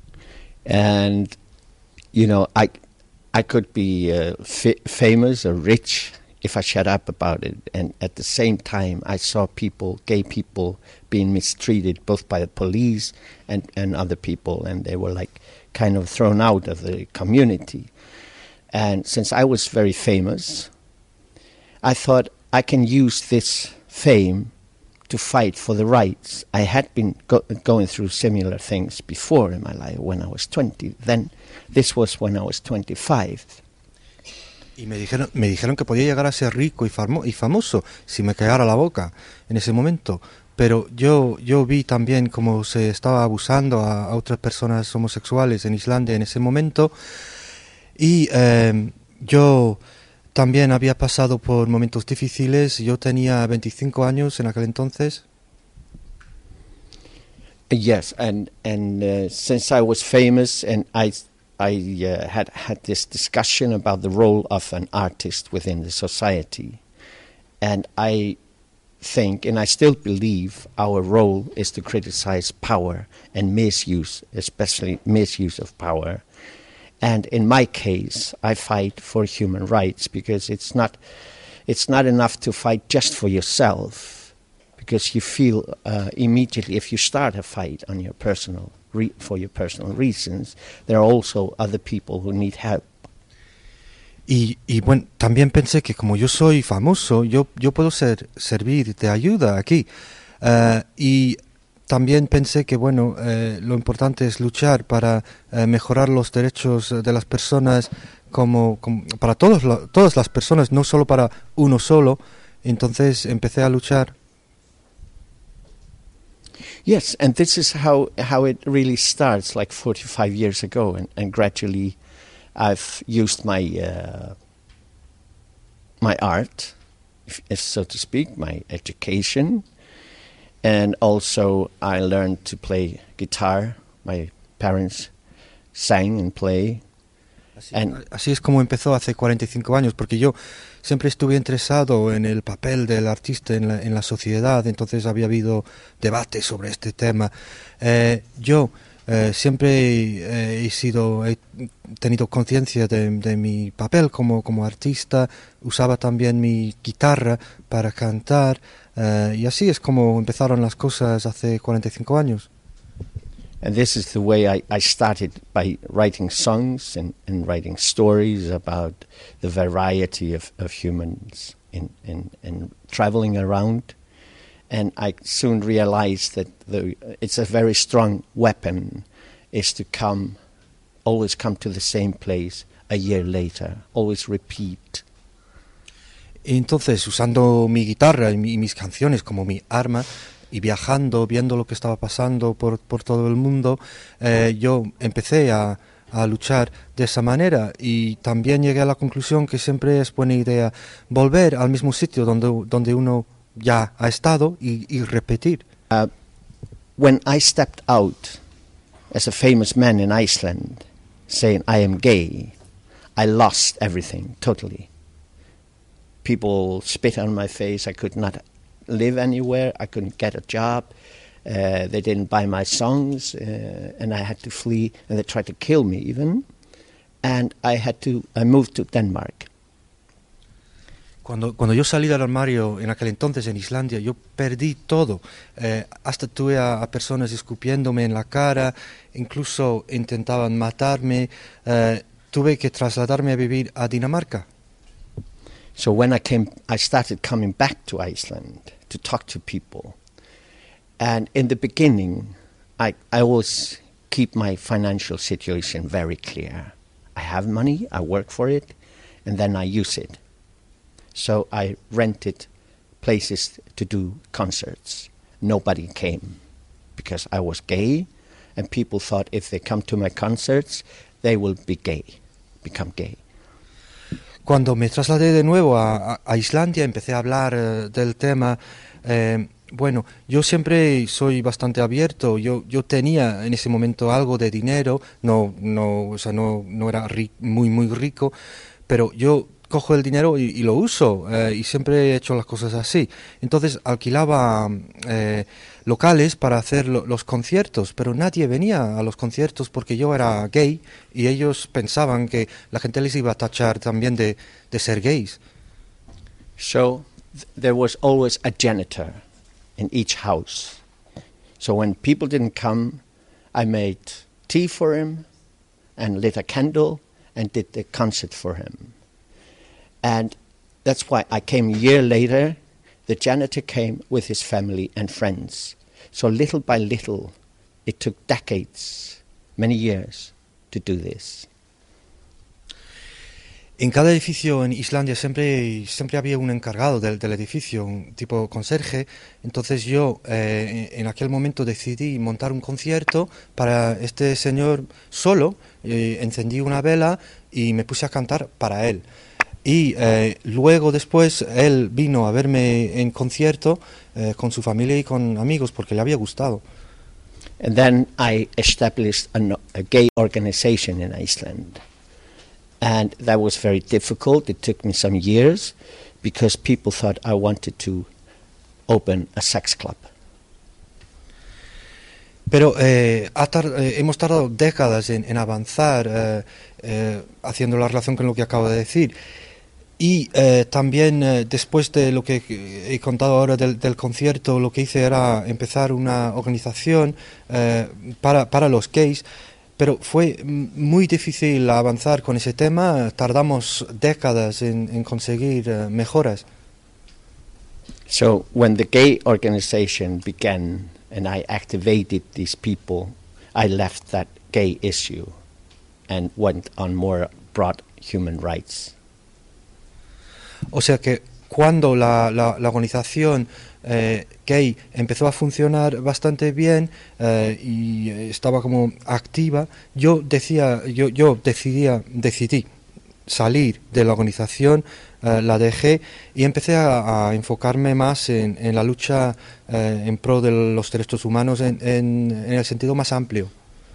Speaker 8: And you know, I could be famous or rich if I shut up about it, and at the same time I saw gay people being mistreated both by the police and other people, and they were like kind of thrown out of the community. And since I was very famous, I thought I can use this fame to fight for the rights. I had been going through similar things before in my life when I was 20. Then this was when I was 25.
Speaker 7: Y me dijeron que podía llegar a ser rico y famoso si me callara la boca en ese momento. Pero yo vi también cómo se estaba abusando a otras personas homosexuales en Islandia en ese momento. Y yo también había pasado por momentos difíciles. Yo tenía 25 años en aquel entonces.
Speaker 8: Yes, and since I was famous and I had this discussion about the role of an artist within the society, and I think, and I still believe, our role is to criticize power and misuse, especially misuse of power. And in my case, I fight for human rights because it's not enough to fight just for yourself, because you feel immediately if you start a fight on your for your personal reasons, there are also other people who need help.
Speaker 7: Y bueno, también pensé que como yo soy famoso, yo puedo servir de ayuda aquí. Y también pensé que bueno, lo importante es luchar para mejorar los derechos de las personas, como para todas las personas, no solo para uno solo. Entonces empecé a luchar.
Speaker 8: Yes, and this is how it really starts, like 45 years ago, and gradually I've used my my art, if so to speak, my education, and also I learned to play guitar. My parents sang and play.
Speaker 7: Así es como empezó hace 45 años, porque yo siempre estuve interesado en el papel del artista en la sociedad, entonces había habido debates sobre este tema. Yo siempre he tenido conciencia de mi papel como artista, usaba también mi guitarra para cantar, y así es como empezaron las cosas hace 45 años.
Speaker 8: And this is the way I started, by writing songs and writing stories about the variety of humans in traveling around. And I soon realized that it's a very strong weapon is to always come to the same place a year later, always repeat.
Speaker 7: Entonces, usando mi guitarra y mis canciones como mi arma, y viajando, viendo lo que estaba pasando por todo el mundo, yo empecé a luchar de esa manera, y también llegué a la conclusión que siempre es buena idea volver al mismo sitio donde uno ya ha estado y repetir.
Speaker 8: When I stepped out as a famous man in Iceland, saying I am gay, I lost everything totally. People spit on my face. I could not live anywhere. I couldn't get a job. They didn't buy my songs, and I had to flee, and they tried to kill me even. And I moved to Denmark.
Speaker 7: Cuando yo salí del armario en aquel entonces en Islandia, yo perdí todo. Hasta tuve a personas escupiéndome en la cara, incluso intentaban matarme. Tuve que trasladarme a vivir a Dinamarca.
Speaker 8: So when I started coming back to Iceland to talk to people. And in the beginning, I always keep my financial situation very clear. I have money, I work for it, and then I use it. So I rented places to do concerts. Nobody came because I was gay, and people thought if they come to my concerts, they will become gay.
Speaker 7: Cuando me trasladé de nuevo a Islandia, empecé a hablar del tema. Bueno, yo siempre soy bastante abierto. Yo tenía en ese momento algo de dinero, no era muy rico, pero yo cojo el dinero y lo uso, y siempre he hecho las cosas así. Entonces alquilaba locales para hacer los conciertos, pero nadie venía a los conciertos porque yo era gay y ellos pensaban que la gente les iba a tachar también de ser gays.
Speaker 8: So there was always a janitor in each house. So when people didn't come, I made tea for him and lit a candle and did the concert for him. And that's why I came a year later. The janitor came with his family and friends. So little by little, it took decades, many years, to do this.
Speaker 7: En cada edificio en Islandia siempre había un encargado del edificio, un tipo conserje. Entonces yo en aquel momento decidí montar un concierto para este señor solo. Encendí una vela y me puse a cantar para él. Y luego después él vino a verme en concierto con su familia y con amigos porque le había gustado.
Speaker 8: And then I established a gay organization in Iceland. And that was very difficult. It took me some years because people thought I wanted to open a sex club.
Speaker 7: Pero hemos tardado décadas en avanzar haciendo la relación con lo que acabo de decir. Y también después de lo que he contado ahora del concierto, lo que hice era empezar una organización para los gays, pero fue muy difícil avanzar con ese tema. Tardamos décadas en conseguir mejoras.
Speaker 8: So when the gay organization began and I activated these people, I left that gay issue and went on more broad human rights.
Speaker 7: O sea que cuando la organización gay empezó a funcionar bastante bien y estaba como activa, yo decidí salir de la organización, la dejé y empecé a enfocarme más en la lucha en pro de los derechos humanos en el sentido más amplio.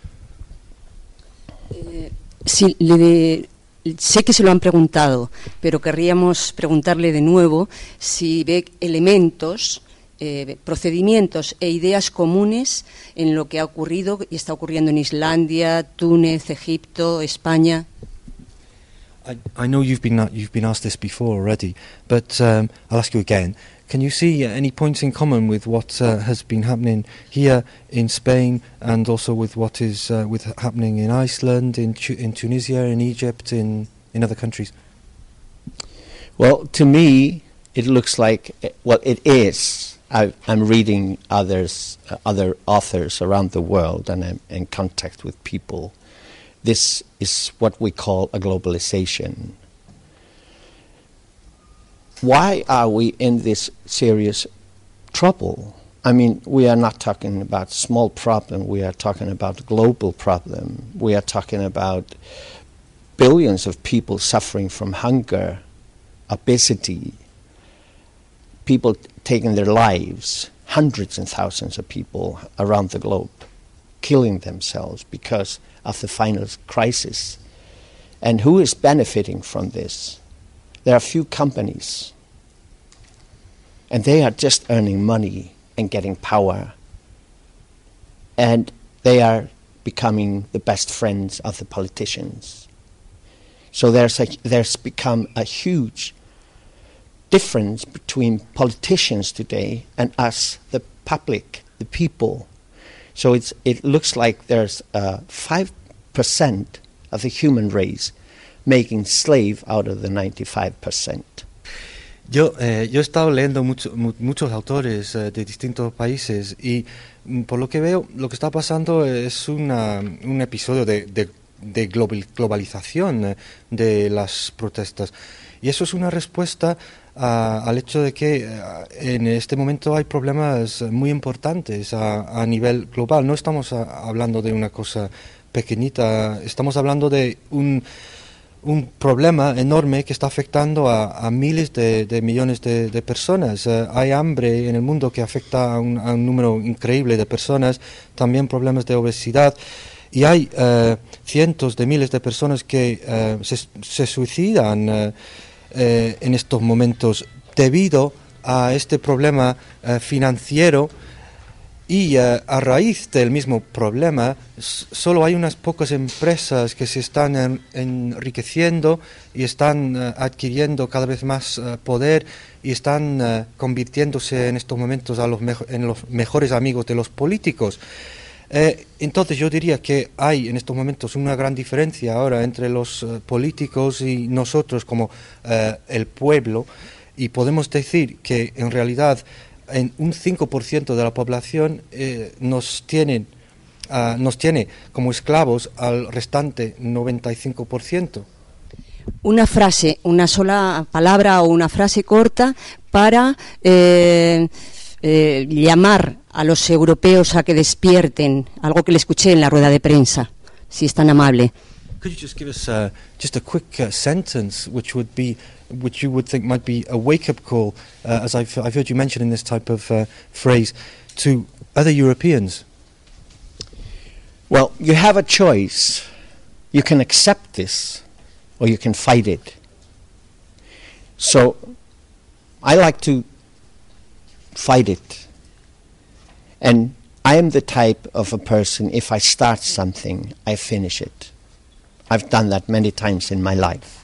Speaker 4: Sí, sé que se lo han preguntado, pero querríamos preguntarle de nuevo si ve elementos, procedimientos e ideas comunes en lo que ha ocurrido y está ocurriendo en Islandia, Túnez, Egipto, España.
Speaker 7: I know you've been asked this before already, but I'll ask you again. Can you see any points in common with what has been happening here in Spain and also with what is happening in Iceland, in Tunisia, in Egypt, in other countries?
Speaker 8: Well, to me, it looks like, well, it is. I'm reading other authors around the world, and I'm in contact with people. This is what we call a globalization. Why are we in this serious trouble? I mean, we are not talking about small problem. We are talking about global problem. We are talking about billions of people suffering from hunger, obesity, people taking their lives, hundreds and thousands of people around the globe. killing themselves because of the final crisis. And who is benefiting from this? There are few companies, and they are just earning money and getting power. And they are becoming the best friends of the politicians. So there's become a huge difference between politicians today and us, the public, the people. So it looks like there's 5% of the human race making slave out of the 95%.
Speaker 7: Yo he estado leyendo muchos autores de distintos países y por lo que veo, lo que está pasando es un episodio de globalización de las protestas. Y eso es una respuesta al hecho de que en este momento hay problemas muy importantes a nivel global. No estamos hablando de una cosa pequeñita, estamos hablando de un problema enorme que está afectando a miles de millones de personas. Hay hambre en el mundo que afecta a un número increíble de personas, también problemas de obesidad, y hay cientos de miles de personas que se suicidan en estos momentos debido a este problema financiero. Y a raíz del mismo problema, solo hay unas pocas empresas que se están enriqueciendo y están adquiriendo cada vez más poder y están convirtiéndose en estos momentos en los mejores amigos de los políticos. Entonces yo diría que hay en estos momentos una gran diferencia ahora entre los políticos y nosotros como el pueblo, y podemos decir que en realidad en un 5% de la población nos tiene como esclavos al restante 95%.
Speaker 4: Una frase, una sola palabra o una frase corta para llamar a los europeos a que despierten, algo que le escuché en la rueda de prensa, si es tan amable.
Speaker 7: Could you just give us just a quick sentence which you would think might be a wake-up call, as I've heard you mention in this type of phrase, to other Europeans?
Speaker 8: Well, you have a choice. You can accept this, or you can fight it. So, I like to fight it. And I am the type of a person, if I start something, I finish it. I've done that many times in my life.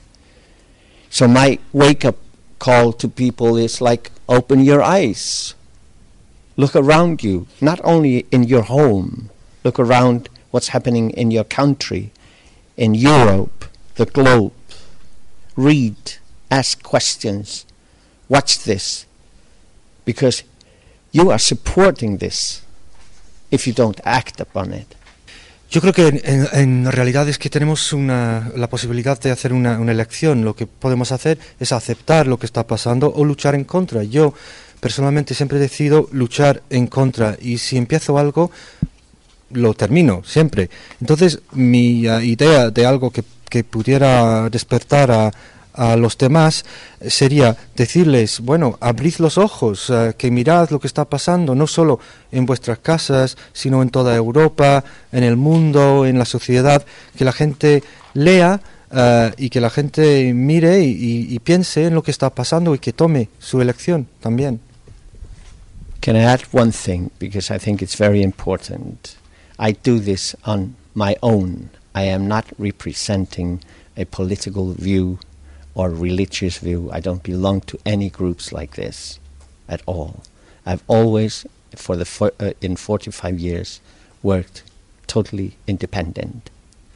Speaker 8: So my wake-up call to people is like, open your eyes. Look around you, not only in your home. Look around what's happening in your country, in Europe, the globe. Read, ask questions, watch this. Because you are supporting this if you don't act upon it.
Speaker 7: Yo creo que en realidad es que tenemos la posibilidad de hacer una elección. Lo que podemos hacer es aceptar lo que está pasando o luchar en contra. Yo personalmente siempre decido luchar en contra, y si empiezo algo, lo termino, siempre. Entonces mi idea de algo que pudiera despertar a los demás sería decirles, bueno, abrid los ojos, que mirad lo que está pasando, no solo en vuestras casas, sino en toda Europa, en el mundo, en la sociedad, que la gente lea y que la gente mire y piense en lo que está pasando y que tome su elección también.
Speaker 8: Can I add one thing, because I think it's very important? I do this on my own. I am not representing a political view or religious view. I don't belong to any groups like this at all. I've always, in 45 years, worked totally independent.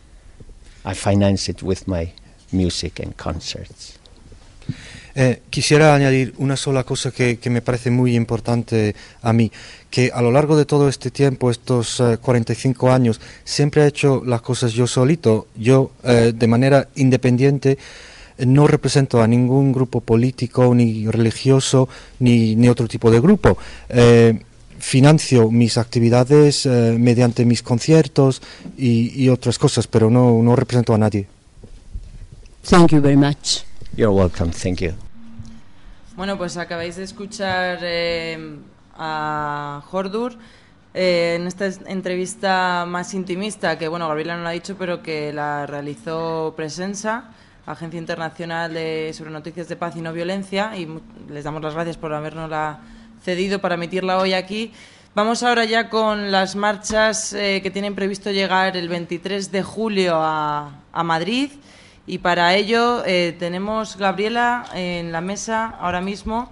Speaker 8: I finance it with my music and concerts.
Speaker 7: Quisiera añadir una sola cosa que me parece muy importante a mí, que a lo largo de todo este tiempo, estos 45 años, siempre he hecho las cosas yo solito, yo de manera independiente. No represento a ningún grupo político, ni religioso, ni otro tipo de grupo. Financio mis actividades mediante mis conciertos y otras cosas, pero no represento a nadie.
Speaker 4: Thank you very much.
Speaker 8: You're welcome, thank you.
Speaker 3: Bueno, pues acabáis de escuchar a Hordur en esta entrevista más intimista, que bueno, Gabriela no lo ha dicho, pero que la realizó Presensa, Agencia Internacional sobre Noticias de Paz y No Violencia, y les damos las gracias por habernosla cedido para emitirla hoy aquí. Vamos ahora ya con las marchas que tienen previsto llegar el 23 de julio a Madrid, y para ello tenemos, Gabriela, en la mesa ahora mismo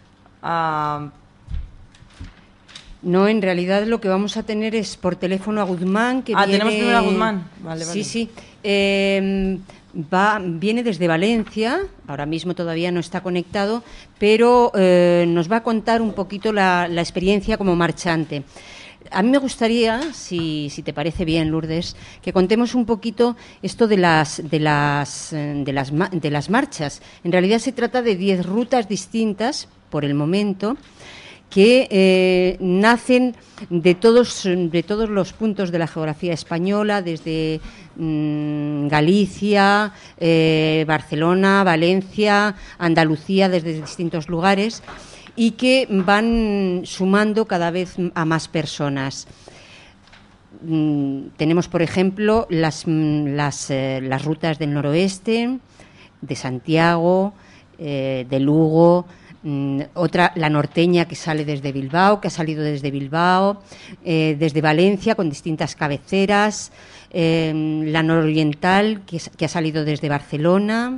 Speaker 4: No, en realidad lo que vamos a tener es por teléfono a Guzmán, que viene...
Speaker 3: tenemos primero a Guzmán. Vale.
Speaker 4: Sí. Viene desde Valencia, ahora mismo todavía no está conectado, pero nos va a contar un poquito la experiencia como marchante. A mí me gustaría, si te parece bien, Lourdes, que contemos un poquito esto de las marchas. En realidad se trata de 10 rutas distintas, por el momento, que nacen de todos los puntos de la geografía española, desde Galicia, Barcelona, Valencia, Andalucía, desde distintos lugares, y que van sumando cada vez a más personas. Tenemos, por ejemplo, las rutas del noroeste, de Santiago, de Lugo, otra, la norteña, que sale desde Bilbao, que ha salido desde Bilbao, desde Valencia, con distintas cabeceras, la nororiental, que ha salido desde Barcelona,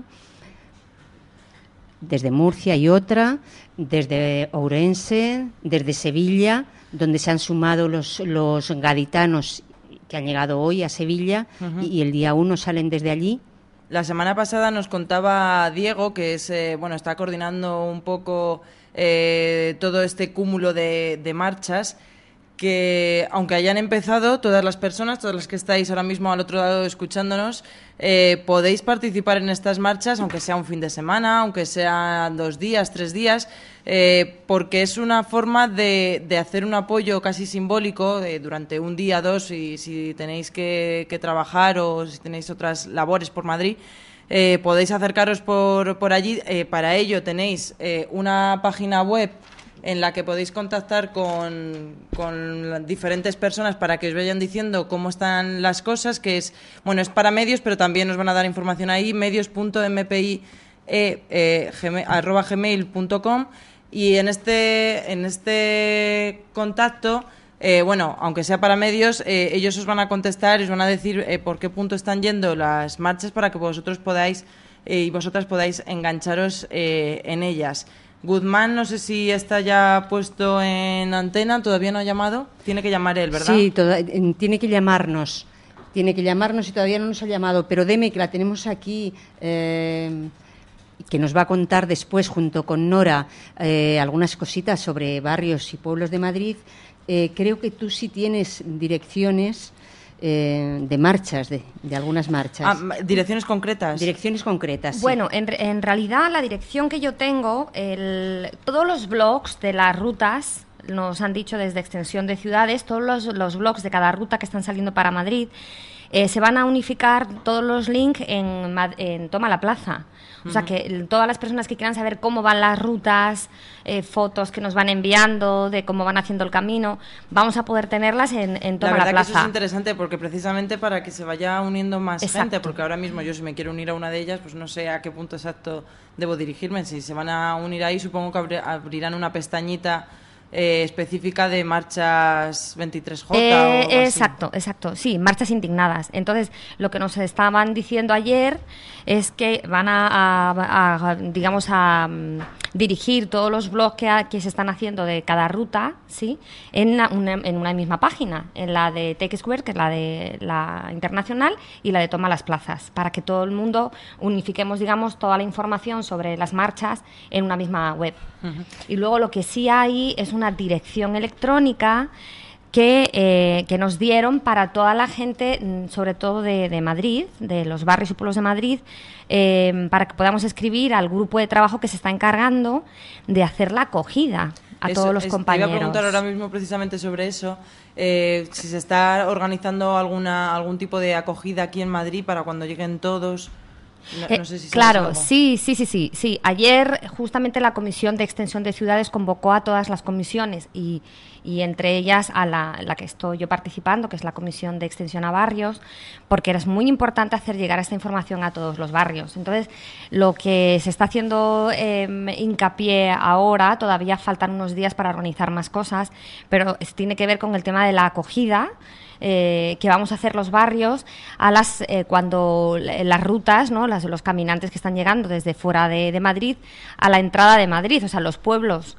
Speaker 4: desde Murcia, y otra desde Ourense, desde Sevilla, donde se han sumado los gaditanos que han llegado hoy a Sevilla, y el día 1 salen desde allí.
Speaker 3: La semana pasada nos contaba Diego, que es está coordinando un poco todo este cúmulo de marchas, que aunque hayan empezado, todas las personas, todas las que estáis ahora mismo al otro lado escuchándonos, podéis participar en estas marchas, aunque sea un fin de semana, aunque sean 2 días, 3 días, porque es una forma de hacer un apoyo casi simbólico durante un día, 2, y si tenéis que trabajar o si tenéis otras labores por Madrid, podéis acercaros por allí. Para ello tenéis una página web en la que podéis contactar con diferentes personas para que os vayan diciendo cómo están las cosas, que es para medios, pero también os van a dar información ahí, medios.mpi@gmail.com, y en este contacto, aunque sea para medios, ellos os van a contestar y os van a decir por qué punto están yendo las marchas, para que vosotros podáis y vosotras podáis engancharos en ellas. Guzmán, no sé si está ya puesto en antena, todavía no ha llamado. Tiene que llamar él, ¿verdad?
Speaker 4: Sí, tiene que llamarnos y todavía no nos ha llamado, pero Deme, que la tenemos aquí, que nos va a contar después, junto con Nora, algunas cositas sobre barrios y pueblos de Madrid. Creo que tú sí tienes direcciones de marchas, de algunas marchas.
Speaker 3: ¿Direcciones concretas?
Speaker 4: Direcciones concretas, sí.
Speaker 9: Bueno, en realidad la dirección que yo tengo, todos los blogs de las rutas, nos han dicho desde Extensión de Ciudades, todos los blogs de cada ruta que están saliendo para Madrid, se van a unificar todos los links en Toma la Plaza. O sea, que todas las personas que quieran saber cómo van las rutas, fotos que nos van enviando de cómo van haciendo el camino, vamos a poder tenerlas en Toma la Plaza.
Speaker 3: La verdad que eso es interesante, porque precisamente para que se vaya uniendo más gente, porque ahora mismo yo, si me quiero unir a una de ellas, pues no sé a qué punto exacto debo dirigirme. Si se van a unir ahí, supongo que abrirán una pestañita específica de marchas 23J o
Speaker 9: exacto, sí, marchas indignadas. Entonces, lo que nos estaban diciendo ayer es que van a dirigir todos los blogs que se están haciendo de cada ruta, ¿sí?, en una misma página, en la de Take Square, que es la de la internacional, y la de Toma las Plazas, para que todo el mundo unifiquemos, digamos, toda la información sobre las marchas en una misma web. Y luego lo que sí hay es una dirección electrónica que nos dieron para toda la gente, sobre todo de Madrid, de los barrios y pueblos de Madrid, para que podamos escribir al grupo de trabajo que se está encargando de hacer la acogida a todos los compañeros.
Speaker 3: Te iba a preguntar ahora mismo precisamente sobre eso, si se está organizando algún tipo de acogida aquí en Madrid para cuando lleguen todos. No sé si
Speaker 9: claro,
Speaker 3: algo.
Speaker 9: sí. Ayer justamente la Comisión de Extensión de Ciudades convocó a todas las comisiones y entre ellas a la que estoy yo participando, que es la Comisión de Extensión a Barrios, porque es muy importante hacer llegar esta información a todos los barrios. Entonces, lo que se está haciendo hincapié ahora, todavía faltan unos días para organizar más cosas, pero tiene que ver con el tema de la acogida, que vamos a hacer los barrios cuando las rutas, ¿no? Los caminantes que están llegando desde fuera de Madrid a la entrada de Madrid, o sea, los pueblos,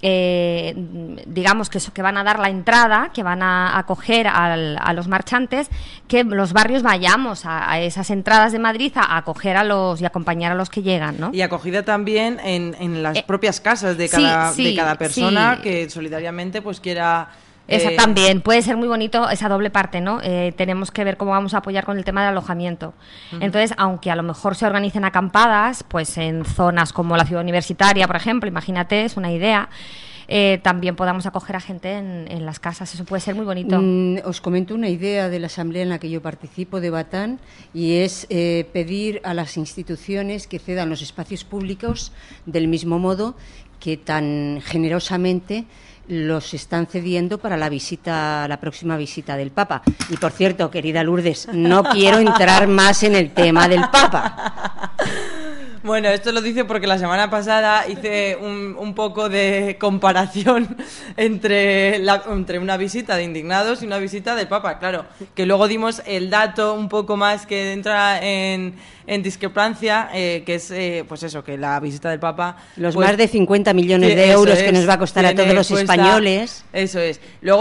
Speaker 9: digamos que van a dar la entrada, que van a acoger a los marchantes, que los barrios vayamos a esas entradas de Madrid a acoger y acompañar a los que llegan, ¿no?
Speaker 3: Y acogida también en las propias casas de cada persona que solidariamente pues quiera...
Speaker 9: También puede ser muy bonito esa doble parte, ¿no? Tenemos que ver cómo vamos a apoyar con el tema del alojamiento. Entonces, aunque a lo mejor se organicen acampadas, pues en zonas como la Ciudad Universitaria, por ejemplo, imagínate, es una idea, también podamos acoger a gente en las casas. Eso puede ser muy bonito.
Speaker 4: Os comento una idea de la asamblea en la que yo participo, de Batán, y es pedir a las instituciones que cedan los espacios públicos del mismo modo que tan generosamente los están cediendo para la próxima visita del Papa. Y por cierto, querida Lourdes, no quiero entrar más en el tema del Papa.
Speaker 3: Bueno, esto lo dice porque la semana pasada hice un poco de comparación entre una visita de indignados y una visita del Papa. Claro, que luego dimos el dato un poco más que entra en discrepancia, que es, pues eso, que la visita del Papa...
Speaker 4: Los
Speaker 3: pues,
Speaker 4: más de 50 millones de euros que nos va a costar a todos los españoles.
Speaker 3: Eso es. Luego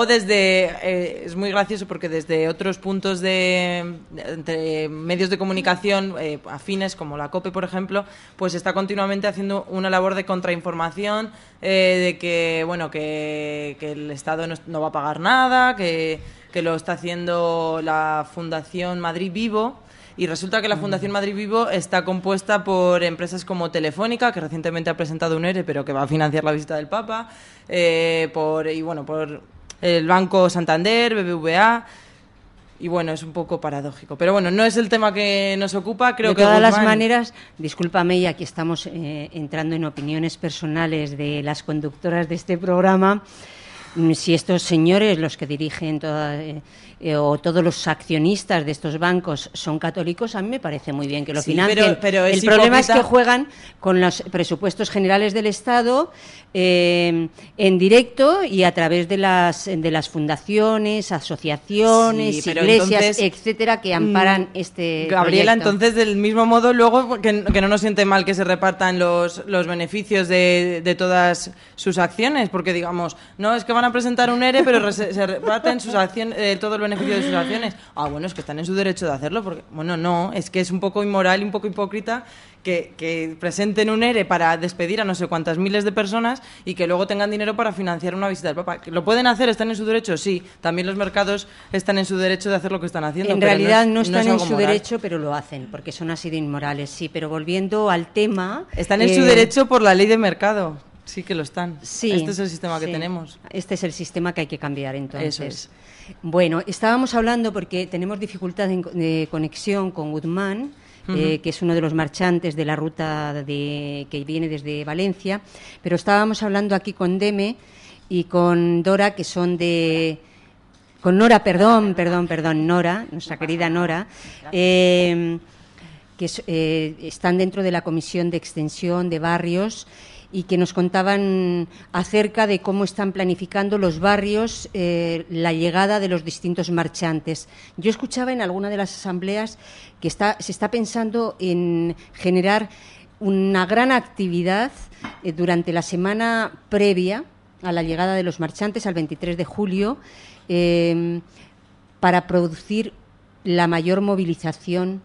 Speaker 3: es muy gracioso porque desde otros puntos entre medios de comunicación afines, como la COPE, por ejemplo, pues está continuamente haciendo una labor de contrainformación, de que, bueno, que el Estado no va a pagar nada, que lo está haciendo la Fundación Madrid Vivo. Y resulta que la Fundación Madrid Vivo está compuesta por empresas como Telefónica, que recientemente ha presentado un ERE, pero que va a financiar la visita del Papa, por el Banco Santander, BBVA. Y bueno, es un poco paradójico. Pero bueno, no es el tema que nos ocupa. Creo
Speaker 4: de
Speaker 3: que
Speaker 4: todas
Speaker 3: Guzmán...
Speaker 4: las maneras, discúlpame, y aquí estamos entrando en opiniones personales de las conductoras de este programa. Si estos señores, los que dirigen o todos los accionistas de estos bancos son católicos, a mí me parece muy bien que lo financien.
Speaker 3: Pero
Speaker 4: el problema es que juegan con los presupuestos generales del Estado en directo y a través de las fundaciones, asociaciones, iglesias, entonces, etcétera, que amparan este
Speaker 3: Gabriela,
Speaker 4: proyecto.
Speaker 3: Entonces, del mismo modo, luego que no nos siente mal que se repartan los beneficios de todas sus acciones, porque digamos, no es que van a presentar un ERE, pero se reparten sus acciones, todo el beneficio de sus acciones. Bueno, es que están en su derecho de hacerlo, porque, bueno, no, es que es un poco inmoral y un poco hipócrita que presenten un ERE para despedir a no sé cuántas miles de personas y que luego tengan dinero para financiar una visita del Papa. ¿Lo pueden hacer? ¿Están en su derecho? Sí. También los mercados están en su derecho de hacer lo que están haciendo.
Speaker 4: En realidad no están en su
Speaker 3: moral.
Speaker 4: derecho, pero lo hacen, porque son así de inmorales, sí. Pero volviendo al tema...
Speaker 3: Están en su derecho por la ley de mercado. Sí que lo están.
Speaker 4: Sí,
Speaker 3: este es el sistema que tenemos.
Speaker 4: Este es el sistema que hay que cambiar, entonces.
Speaker 3: Eso es.
Speaker 4: Bueno, estábamos hablando porque tenemos dificultad de conexión con Guzmán, que es uno de los marchantes de la ruta que viene desde Valencia, pero estábamos hablando aquí con Deme y con Dora, que son con Nora, perdón, Nora, nuestra querida Nora, que están dentro de la Comisión de Extensión de Barrios y que nos contaban acerca de cómo están planificando los barrios la llegada de los distintos marchantes. Yo escuchaba en alguna de las asambleas que se está pensando en generar una gran actividad durante la semana previa a la llegada de los marchantes, al 23 de julio, para producir la mayor movilización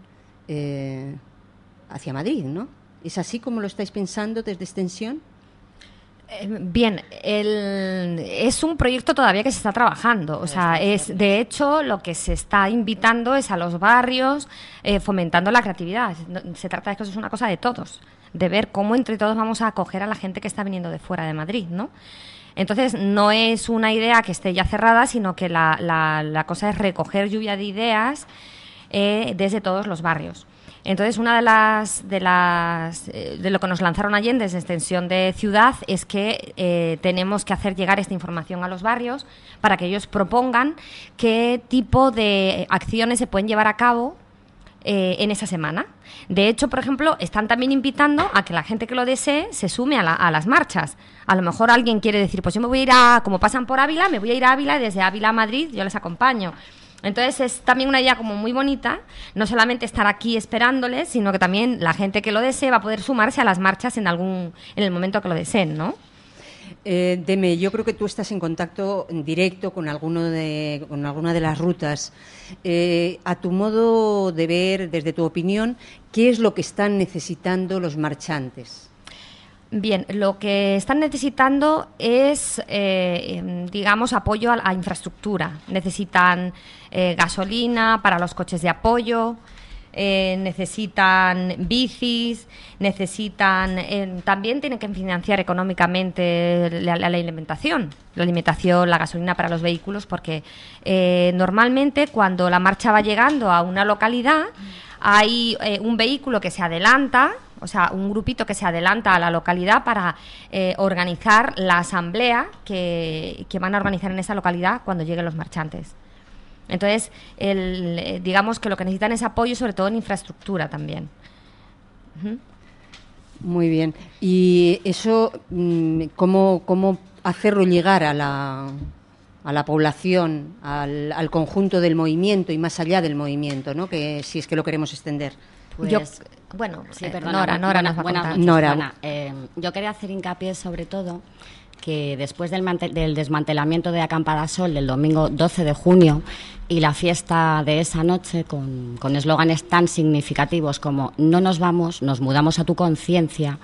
Speaker 4: hacia Madrid, ¿no? ¿Es así como lo estáis pensando desde Extensión?
Speaker 9: Bien, es un proyecto todavía que se está trabajando. O sea, de hecho, lo que se está invitando es a los barrios, fomentando la creatividad. Se trata de que eso es una cosa de todos, de ver cómo entre todos vamos a acoger a la gente que está viniendo de fuera de Madrid, ¿no? Entonces, no es una idea que esté ya cerrada, sino que la cosa es recoger lluvia de ideas desde todos los barrios. Entonces, una de lo que nos lanzaron ayer desde Extensión de Ciudad es que tenemos que hacer llegar esta información a los barrios para que ellos propongan qué tipo de acciones se pueden llevar a cabo en esa semana. De hecho, por ejemplo, están también invitando a que la gente que lo desee se sume a las marchas. A lo mejor alguien quiere decir, pues yo me voy a ir como pasan por Ávila, me voy a ir a Ávila y desde Ávila a Madrid yo les acompaño. Entonces es también una idea como muy bonita, no solamente estar aquí esperándoles, sino que también la gente que lo desee va a poder sumarse a las marchas en el momento que lo deseen, ¿no?
Speaker 4: Deme, yo creo que tú estás en contacto directo con alguna de las rutas. A tu modo de ver, desde tu opinión, ¿qué es lo que están necesitando los marchantes?
Speaker 9: Bien, lo que están necesitando es, digamos, apoyo a infraestructura. Necesitan gasolina para los coches de apoyo, necesitan bicis, también tienen que financiar económicamente la alimentación, la gasolina para los vehículos, porque normalmente cuando la marcha va llegando a una localidad hay un vehículo que se adelanta, o sea, un grupito que se adelanta a la localidad para organizar la asamblea que van a organizar en esa localidad cuando lleguen los marchantes. Entonces, digamos que lo que necesitan es apoyo, sobre todo en infraestructura también. Uh-huh.
Speaker 4: Muy bien. ¿Y eso cómo hacerlo llegar a la población, al conjunto del movimiento y más allá del movimiento, ¿no? Que si es que lo queremos extender?
Speaker 10: Pues,
Speaker 9: sí, perdona, Nora nos va a contar.
Speaker 10: Buenas noches, Nora. Yo quería hacer hincapié sobre todo que después del desmantelamiento de Acampada Sol del domingo 12 de junio y la fiesta de esa noche con eslóganes tan significativos como "no nos vamos, nos mudamos a tu conciencia",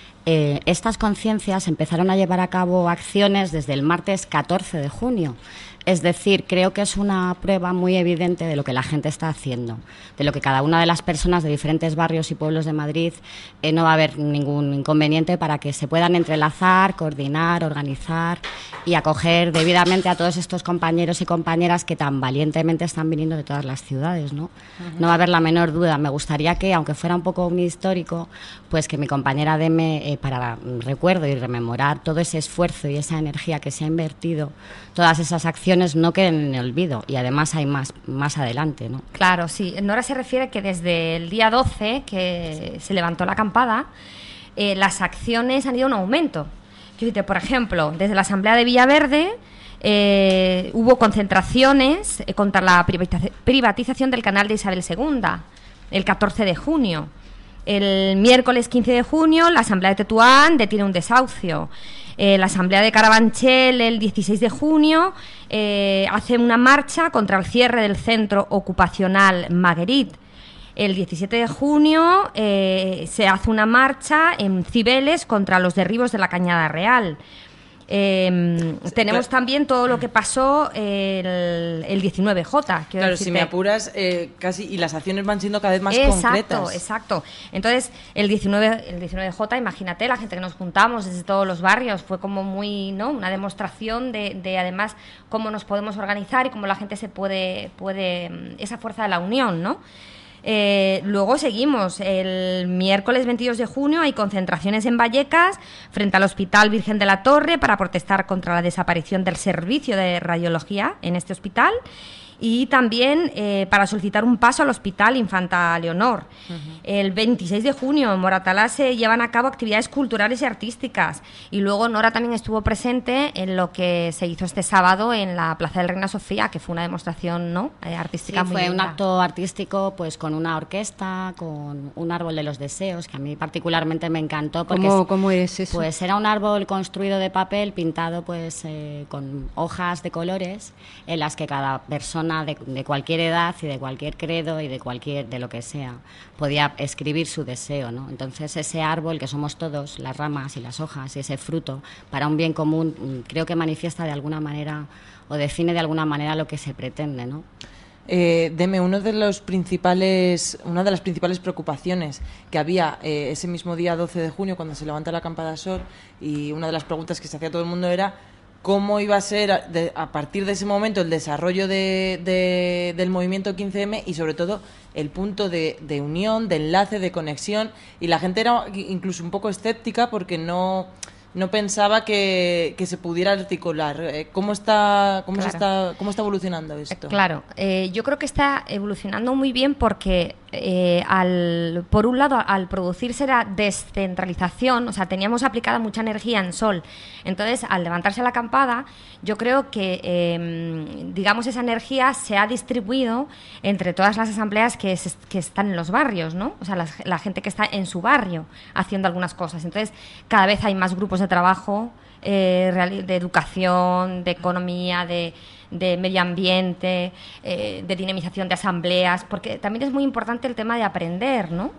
Speaker 10: estas conciencias empezaron a llevar a cabo acciones desde el martes 14 de junio. Es decir, creo que es una prueba muy evidente de lo que la gente está haciendo, de lo que cada una de las personas de diferentes barrios y pueblos de Madrid no va a haber ningún inconveniente para que se puedan entrelazar, coordinar, organizar y acoger debidamente a todos estos compañeros y compañeras que tan valientemente están viniendo de todas las ciudades, ¿no? Uh-huh. No va a haber la menor duda. Me gustaría que, aunque fuera un poco muy histórico, pues que mi compañera Deme, para recuerdo y rememorar todo ese esfuerzo y esa energía que se ha invertido, todas esas acciones no queden en el olvido, y además hay más adelante, ¿no?
Speaker 9: Claro, sí. Nora se refiere que desde el día 12, que se levantó la acampada, las acciones han ido en aumento. Por ejemplo, desde la Asamblea de Villaverde hubo concentraciones contra la privatización del canal de Isabel II, el 14 de junio. El miércoles 15 de junio, la Asamblea de Tetuán detiene un desahucio. La Asamblea de Carabanchel, el 16 de junio, hace una marcha contra el cierre del centro ocupacional Maguerit. El 17 de junio se hace una marcha en Cibeles contra los derribos de la Cañada Real. Tenemos también todo lo que pasó el 19J.
Speaker 3: Claro, si me apuras, casi, y las acciones van siendo cada vez más concretas.
Speaker 9: Exacto. Entonces, el 19J, imagínate, la gente que nos juntamos desde todos los barrios, fue como muy, ¿no?, una demostración de además cómo nos podemos organizar y cómo la gente se puede esa fuerza de la unión, ¿no? Luego seguimos. El miércoles 22 de junio hay concentraciones en Vallecas frente al Hospital Virgen de la Torre para protestar contra la desaparición del servicio de radiología en este hospital y también para solicitar un paso al Hospital Infanta Leonor. Uh-huh. El 26 de junio en Moratalá se llevan a cabo actividades culturales y artísticas, y luego Nora también estuvo presente en lo que se hizo este sábado en la Plaza del Reina Sofía, que fue una demostración, ¿no?, artística.
Speaker 10: Sí,
Speaker 9: muy
Speaker 10: fue
Speaker 9: linda.
Speaker 10: un acto artístico pues con una orquesta, con un árbol de los deseos, que a mí particularmente me encantó.
Speaker 4: ¿Cómo es eso?
Speaker 10: Pues era un árbol construido de papel, pintado pues con hojas de colores, en las que cada persona de cualquier edad y de cualquier credo y de lo que sea podía escribir su deseo, ¿no? Entonces ese árbol que somos todos, las ramas y las hojas, y ese fruto para un bien común, creo que manifiesta de alguna manera o define de alguna manera lo que se pretende, ¿no?
Speaker 3: Deme, una de las principales preocupaciones que había ese mismo día 12 de junio cuando se levanta la Acampada Sol, y una de las preguntas que se hacía todo el mundo era cómo iba a ser a partir de ese momento el desarrollo del movimiento 15M y sobre todo el punto de unión, de enlace, de conexión, y la gente era incluso un poco escéptica porque no pensaba que se pudiera articular. ¿Cómo está evolucionando esto?
Speaker 9: Claro, yo creo que está evolucionando muy bien porque por un lado, al producirse la descentralización, o sea, teníamos aplicada mucha energía en Sol. Entonces, al levantarse la acampada, yo creo que, digamos, esa energía se ha distribuido entre todas las asambleas que están en los barrios, ¿no? O sea, la gente que está en su barrio haciendo algunas cosas. Entonces, cada vez hay más grupos de trabajo de educación, de economía, de medio ambiente, de dinamización de asambleas, porque también es muy importante el tema de aprender, ¿no?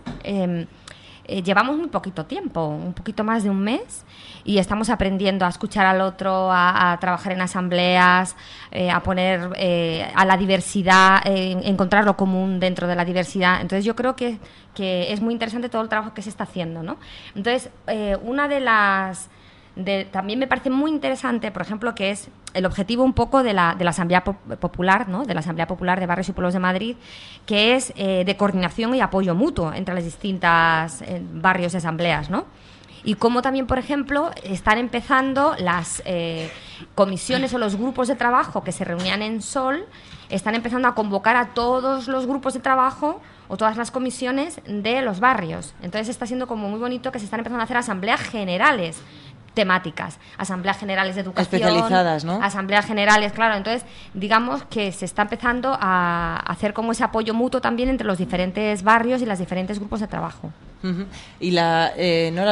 Speaker 9: Llevamos muy poquito tiempo, un poquito más de un mes, y estamos aprendiendo a escuchar al otro, a trabajar en asambleas, a poner a la diversidad, encontrar lo común dentro de la diversidad. Entonces yo creo que es muy interesante todo el trabajo que se está haciendo, ¿no? Entonces, una de las... también me parece muy interesante, por ejemplo, que es el objetivo un poco de la Asamblea Popular, ¿no? De la Asamblea Popular de Barrios y Pueblos de Madrid, que es de coordinación y apoyo mutuo entre las distintas barrios y asambleas, ¿no? Y cómo también, por ejemplo, están empezando las comisiones o los grupos de trabajo que se reunían en Sol, están empezando a convocar a todos los grupos de trabajo o todas las comisiones de los barrios. Entonces está siendo como muy bonito que se están empezando a hacer asambleas generales temáticas, asambleas generales de educación,
Speaker 3: especializadas, ¿no?
Speaker 9: Asambleas generales, claro. Entonces, digamos que se está empezando a hacer como ese apoyo mutuo también entre los diferentes barrios y los diferentes grupos de trabajo.
Speaker 3: Uh-huh. Y Nora,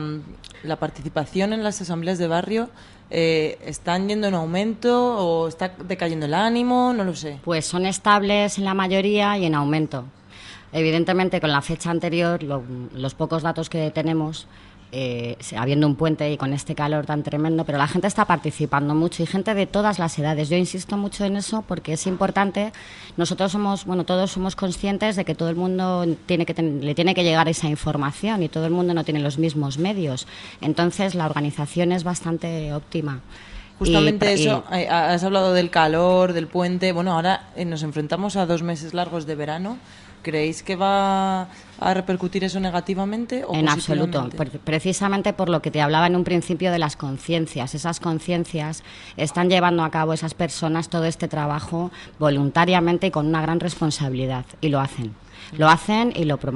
Speaker 3: la participación en las asambleas de barrio, ¿están yendo en aumento o está decayendo el ánimo? No lo sé.
Speaker 10: Pues son estables en la mayoría y en aumento. Evidentemente, con la fecha anterior, los pocos datos que tenemos, habiendo un puente y con este calor tan tremendo, pero la gente está participando mucho y gente de todas las edades. Yo insisto mucho en eso porque es importante. Nosotros todos somos conscientes de que todo el mundo le tiene que llegar esa información y todo el mundo no tiene los mismos medios. Entonces la organización es bastante óptima.
Speaker 3: Justamente has hablado del calor, del puente. Bueno, ahora nos enfrentamos a 2 meses largos de verano. ¿Creéis que va a repercutir eso negativamente o
Speaker 10: en
Speaker 3: positivamente?
Speaker 10: absoluto, precisamente por lo que te hablaba en un principio de las conciencias. Esas conciencias están llevando a cabo esas personas todo este trabajo voluntariamente y con una gran responsabilidad, y lo hacen. Lo hacen y lo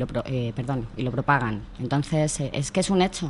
Speaker 10: propagan. Entonces, es que es un hecho.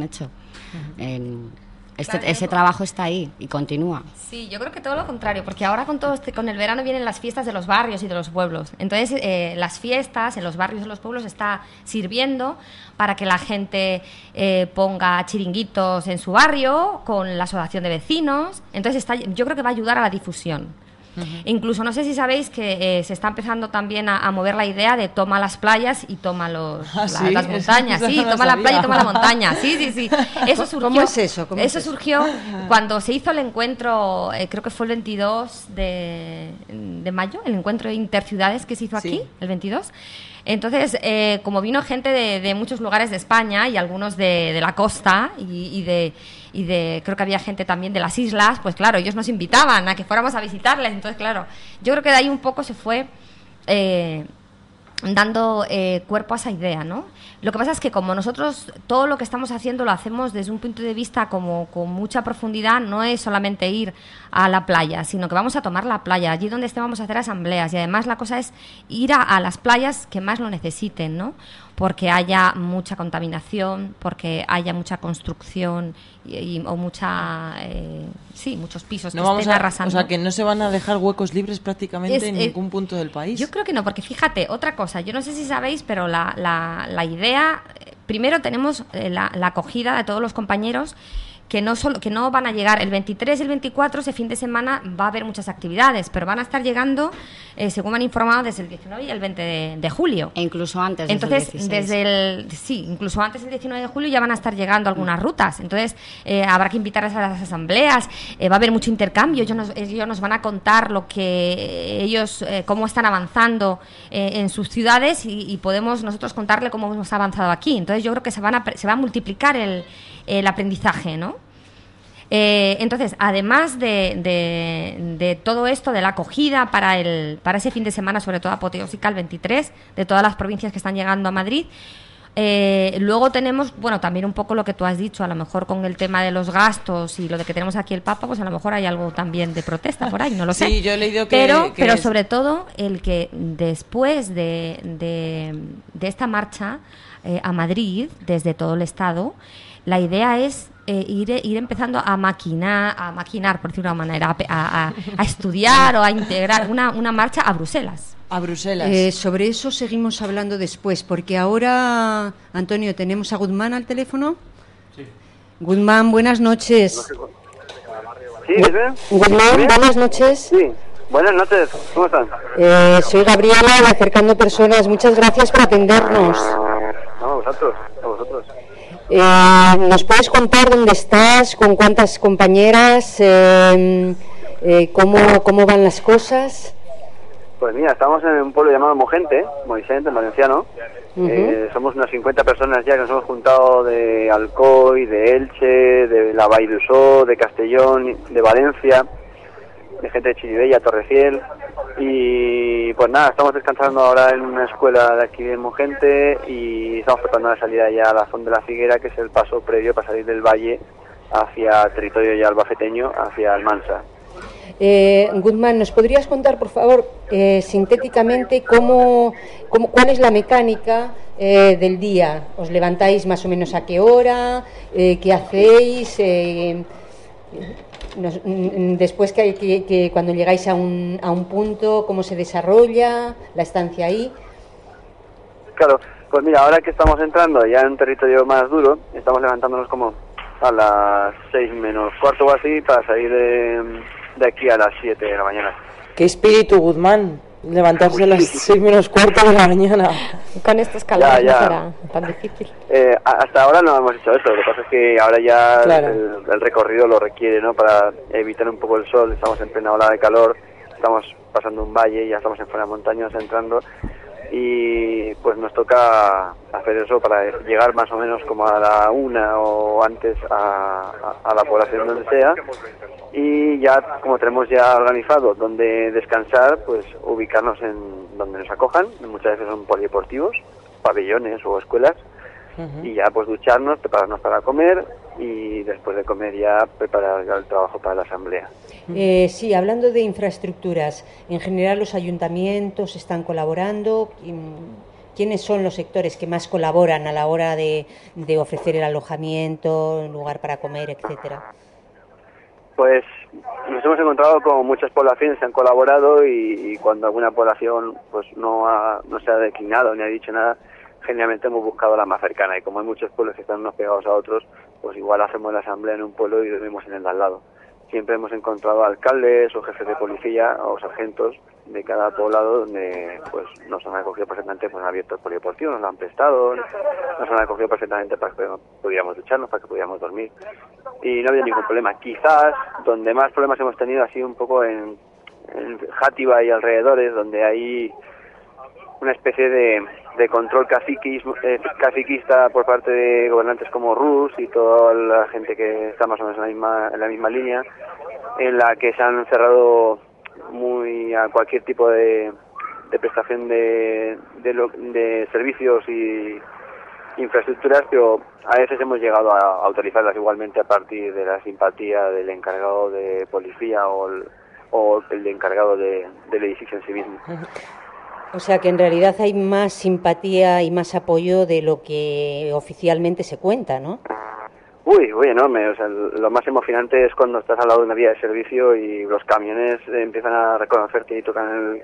Speaker 10: Uh-huh. Ese trabajo está ahí y continúa.
Speaker 9: Sí, yo creo que todo lo contrario, porque ahora con el verano vienen las fiestas de los barrios y de los pueblos. Entonces, las fiestas en los barrios y en los pueblos está sirviendo para que la gente ponga chiringuitos en su barrio con la asociación de vecinos. Entonces, yo creo que va a ayudar a la difusión. Uh-huh. Incluso no sé si sabéis que se está empezando también a mover la idea de toma las playas y toma las montañas. Sí, toma la playa y toma la montaña. Sí. Eso surgió,
Speaker 4: ¿Cómo es eso?
Speaker 9: Eso surgió cuando se hizo el encuentro, creo que fue el 22 de mayo, el encuentro de interciudades que se hizo aquí, el 22. Entonces, como vino gente de muchos lugares de España y algunos de la costa y creo que había gente también de las islas, pues claro, ellos nos invitaban a que fuéramos a visitarles. Entonces, claro, yo creo que de ahí un poco se fue dando cuerpo a esa idea, ¿no? Lo que pasa es que como nosotros todo lo que estamos haciendo lo hacemos desde un punto de vista como con mucha profundidad, no es solamente ir a la playa, sino que vamos a tomar la playa, allí donde esté vamos a hacer asambleas, y además la cosa es ir a las playas que más lo necesiten, ¿no? Porque haya mucha contaminación, porque haya mucha construcción o mucha muchos pisos
Speaker 3: no
Speaker 9: que estén arrasando.
Speaker 3: O sea, que no se van a dejar huecos libres prácticamente en ningún punto del país.
Speaker 9: Yo creo que no, porque fíjate, otra cosa, yo no sé si sabéis, pero la idea, primero tenemos la acogida de todos los compañeros que no van a llegar el 23 y el 24, ese fin de semana va a haber muchas actividades, pero van a estar llegando, según me han informado, desde el 19 y el 20 de julio.
Speaker 10: E incluso antes.
Speaker 9: Entonces,
Speaker 10: desde
Speaker 9: incluso antes del 19 de julio ya van a estar llegando algunas rutas. Entonces, habrá que invitarles a las asambleas, va a haber mucho intercambio, ellos nos van a contar lo que ellos, cómo están avanzando en sus ciudades y podemos nosotros contarle cómo hemos avanzado aquí. Entonces, yo creo que se va a multiplicar el aprendizaje, ¿no? Entonces, además de todo esto, de la acogida para ese fin de semana, sobre todo apoteósica, el 23, de todas las provincias que están llegando a Madrid, luego tenemos, bueno, también un poco lo que tú has dicho, a lo mejor con el tema de los gastos y lo de que tenemos aquí el Papa, pues a lo mejor hay algo también de protesta por ahí, no lo sé.
Speaker 3: Sí, yo he leído que...
Speaker 9: Pero sobre todo el que después de esta marcha a Madrid, desde todo el Estado, la idea es ir empezando a maquinar, por decirlo de una manera, a estudiar o a integrar una marcha a Bruselas.
Speaker 3: A Bruselas.
Speaker 4: Sobre eso seguimos hablando después, porque ahora, Antonio, ¿tenemos a Guzmán al teléfono? Sí. Guzmán, buenas noches.
Speaker 11: Sí, ¿ves?
Speaker 4: Guzmán, buenas noches.
Speaker 11: Sí, buenas noches, ¿cómo están?
Speaker 4: Soy Gabriela de Acercando Personas, muchas gracias por atendernos.
Speaker 11: No, a vosotros.
Speaker 4: ¿Nos puedes contar dónde estás, con cuántas compañeras, cómo van las cosas?
Speaker 11: Pues mira, estamos en un pueblo llamado Mogente, Moixent, en valenciano. Somos unas 50 personas ya que nos hemos juntado de Alcoy, de Elche, de la Vall d'Uixó, de Castellón, de Valencia, de gente de Chirivella, Torrefiel. Y pues nada, estamos descansando ahora en una escuela de aquí de Mogente y estamos preparando la salida ya a la Font de la Figuera, que es el paso previo para salir del valle hacia territorio ya albaceteño, hacia Almansa.
Speaker 4: Guzmán, ¿nos podrías contar, por favor, sintéticamente cuál es la mecánica del día? ¿Os levantáis más o menos a qué hora? ¿Qué hacéis? Después que cuando llegáis a un punto, ¿cómo se desarrolla la estancia ahí?
Speaker 11: Claro, pues mira, ahora que estamos entrando ya en un territorio más duro, estamos levantándonos como a las 6 menos cuarto o así para salir de aquí a las 7 de la mañana.
Speaker 3: ¡Qué espíritu, Guzmán! Levantarse a las 6 menos cuarto de la mañana.
Speaker 9: Con estos calores no será tan difícil.
Speaker 11: Hasta ahora no hemos hecho eso, lo que pasa es que ahora ya
Speaker 3: claro,
Speaker 11: el recorrido lo requiere, ¿no? Para evitar un poco el sol, estamos en plena ola de calor, estamos pasando un valle, ya estamos en fuera de montañas entrando y pues nos toca hacer eso para llegar más o menos como a la 1 o antes a la población donde sea. Y ya, como tenemos ya organizado donde descansar, pues ubicarnos en donde nos acojan, muchas veces son polideportivos, pabellones o escuelas, y ya pues ducharnos, prepararnos para comer y después de comer ya preparar el trabajo para la asamblea.
Speaker 4: Sí, hablando de infraestructuras, en general los ayuntamientos están colaborando. ¿Quiénes son los sectores que más colaboran a la hora de ofrecer el alojamiento, un lugar para comer, etcétera?
Speaker 11: Pues nos hemos encontrado con muchas poblaciones que han colaborado y cuando alguna población pues no se ha declinado ni ha dicho nada, generalmente hemos buscado la más cercana, y como hay muchos pueblos que están unos pegados a otros, pues igual hacemos la asamblea en un pueblo y dormimos en el de al lado. Siempre hemos encontrado alcaldes o jefes de policía o sargentos de cada poblado donde pues nos han acogido perfectamente, pues han abierto el polideportivo, nos lo han prestado, nos han acogido perfectamente para que pudiéramos ducharnos, para que pudiéramos dormir y no había ningún problema. Quizás donde más problemas hemos tenido ha sido un poco en Játiva y alrededores, donde hay una especie de control caciquista por parte de gobernantes como Rus y toda la gente que está más o menos en la misma línea, en la que se han cerrado muy a cualquier tipo de prestación de servicios y infraestructuras, pero a veces hemos llegado a autorizarlas igualmente a partir de la simpatía del encargado de policía o el encargado del edificio en sí mismo.
Speaker 4: O sea que en realidad hay más simpatía y más apoyo de lo que oficialmente se cuenta, ¿no?
Speaker 11: Uy, enorme. O sea, lo más emocionante es cuando estás al lado de una vía de servicio y los camiones empiezan a reconocerte y tocan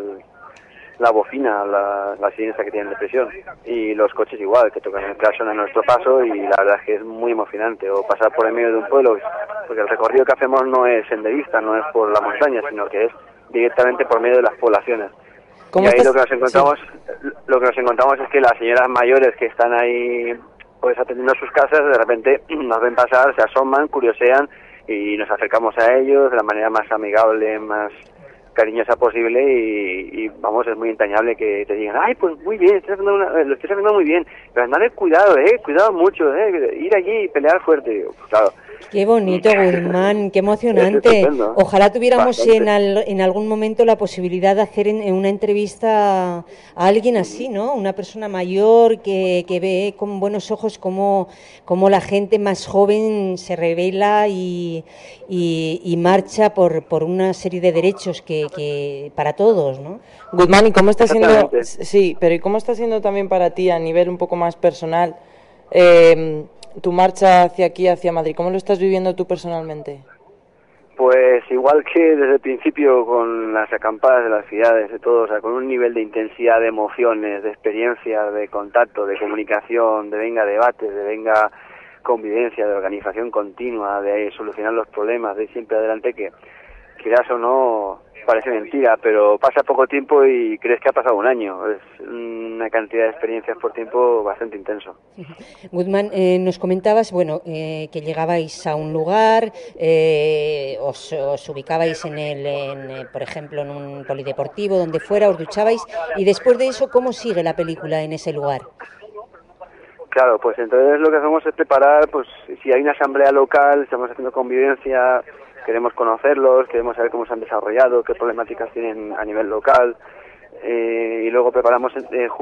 Speaker 11: la bocina, la sirena que tienen de presión. Y los coches igual, que tocan el claxon a nuestro paso, y la verdad es que es muy emocionante. O pasar por el medio de un pueblo, porque el recorrido que hacemos no es senderista, no es por la montaña, sino que es directamente por medio de las poblaciones. Y ahí lo que nos encontramos es que las señoras mayores que están ahí pues atendiendo a sus casas, de repente nos ven pasar, se asoman, curiosean y nos acercamos a ellos de la manera más amigable, más cariñosa posible y vamos, es muy entrañable que te digan, ay, pues muy bien, lo estoy haciendo muy bien, pero andad cuidado, cuidado mucho, ir allí y pelear fuerte. Pues claro,
Speaker 4: Qué bonito, Guzmán, qué emocionante. Ojalá tuviéramos en algún momento la posibilidad de hacer en una entrevista a alguien así, ¿no? Una persona mayor que ve con buenos ojos cómo la gente más joven se revela y marcha por una serie de derechos que para todos, ¿no?
Speaker 3: Guzmán, ¿y cómo está siendo? Sí, pero ¿y cómo está siendo también para ti a nivel un poco más personal? Tu marcha hacia aquí, hacia Madrid, ¿cómo lo estás viviendo tú personalmente?
Speaker 11: Pues igual que desde el principio con las acampadas de las ciudades, de todo, o sea, con un nivel de intensidad, de emociones, de experiencia, de contacto, de comunicación, de venga debates, de venga convivencia, de organización continua, de solucionar los problemas, de ir siempre adelante, que quieras o no, parece mentira, pero pasa poco tiempo y crees que ha pasado un año. Es una cantidad de experiencias por tiempo bastante intenso.
Speaker 4: Guzmán, nos comentabas, que llegabais a un lugar, os ubicabais por ejemplo, en un polideportivo, donde fuera, os duchabais, y después de eso, ¿cómo sigue la película en ese lugar?
Speaker 11: Claro, pues entonces lo que hacemos es preparar, pues si hay una asamblea local, estamos haciendo convivencia, queremos conocerlos, queremos saber cómo se han desarrollado, qué problemáticas tienen a nivel local, y luego preparamos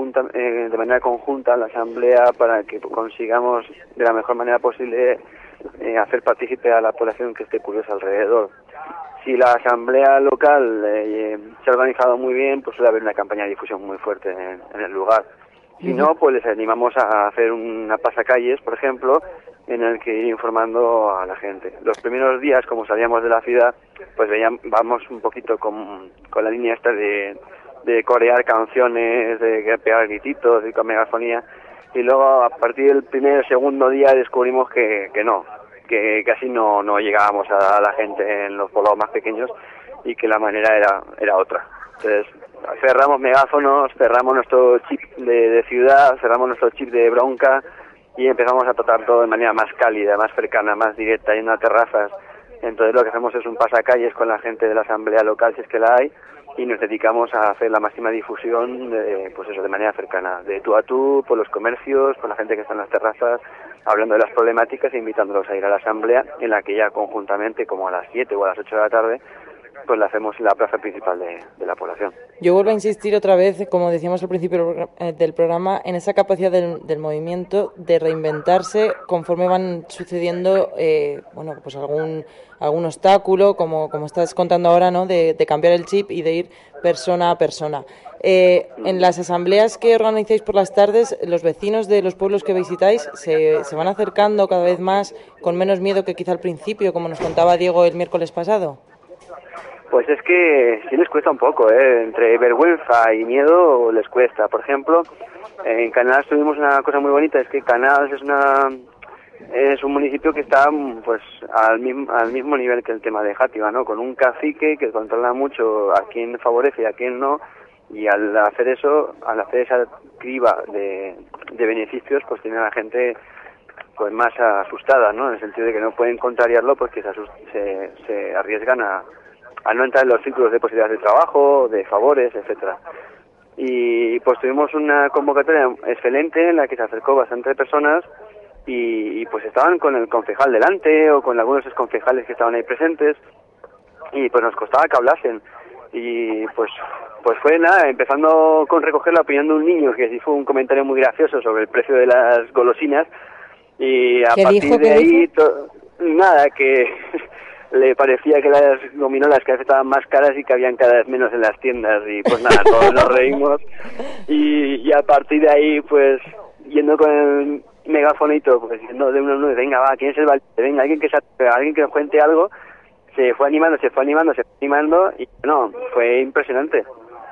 Speaker 11: de manera conjunta la asamblea para que consigamos de la mejor manera posible hacer partícipe a la población que esté curiosa alrededor. Si la asamblea local se ha organizado muy bien, pues suele haber una campaña de difusión muy fuerte en el lugar. Si no, pues les animamos a hacer una pasacalles, por ejemplo, en el que ir informando a la gente. Los primeros días, como salíamos de la ciudad, pues vamos un poquito con la línea esta de corear canciones, de pegar grititos y con megafonía, y luego a partir del segundo día descubrimos que casi no llegábamos a la gente en los poblados más pequeños y que la manera era otra. Entonces cerramos megáfonos, cerramos nuestro chip de ciudad, cerramos nuestro chip de bronca y empezamos a tratar todo de manera más cálida, más cercana, más directa, yendo a terrazas. Entonces lo que hacemos es un pasacalles con la gente de la asamblea local, si es que la hay, y nos dedicamos a hacer la máxima difusión de manera cercana, de tú a tú, por los comercios, por la gente que está en las terrazas, hablando de las problemáticas e invitándolos a ir a la asamblea, en la que ya conjuntamente, como a las 7 o a las 8 de la tarde, pues la hacemos en la plaza principal de la población.
Speaker 3: Yo vuelvo a insistir otra vez, como decíamos al principio del programa, en esa capacidad del movimiento de reinventarse conforme van sucediendo pues algún obstáculo, como estás contando ahora, ¿no? De cambiar el chip y de ir persona a persona. En las asambleas que organizáis por las tardes, los vecinos de los pueblos que visitáis se van acercando cada vez más, con menos miedo que quizá al principio, como nos contaba Diego el miércoles pasado.
Speaker 11: Pues es que sí les cuesta un poco, entre vergüenza y miedo les cuesta. Por ejemplo, en Canals tuvimos una cosa muy bonita, es que Canals es un municipio que está pues al mismo nivel que el tema de Játiva, ¿no? Con un cacique que controla mucho a quién favorece y a quién no, y al hacer esa criba de beneficios, pues tiene a la gente pues más asustada, ¿no? En el sentido de que no pueden contrariarlo porque se arriesgan a no entrar en los círculos de posibilidades de trabajo, de favores, etcétera. Y pues tuvimos una convocatoria excelente en la que se acercó bastante personas y pues estaban con el concejal delante o con algunos exconcejales que estaban ahí presentes y pues nos costaba que hablasen. Y pues fue nada, empezando con recoger la opinión de un niño que sí fue un comentario muy gracioso sobre el precio de las golosinas y a partir de ahí nada, que le parecía que las gominolas cada vez estaban más caras y que habían cada vez menos en las tiendas y pues nada, todos nos reímos y a partir de ahí pues yendo con el megafonito, pues yendo de uno en uno, venga va, ¿quién es el valiente? Venga, alguien que nos cuente algo, se fue animando y no, fue impresionante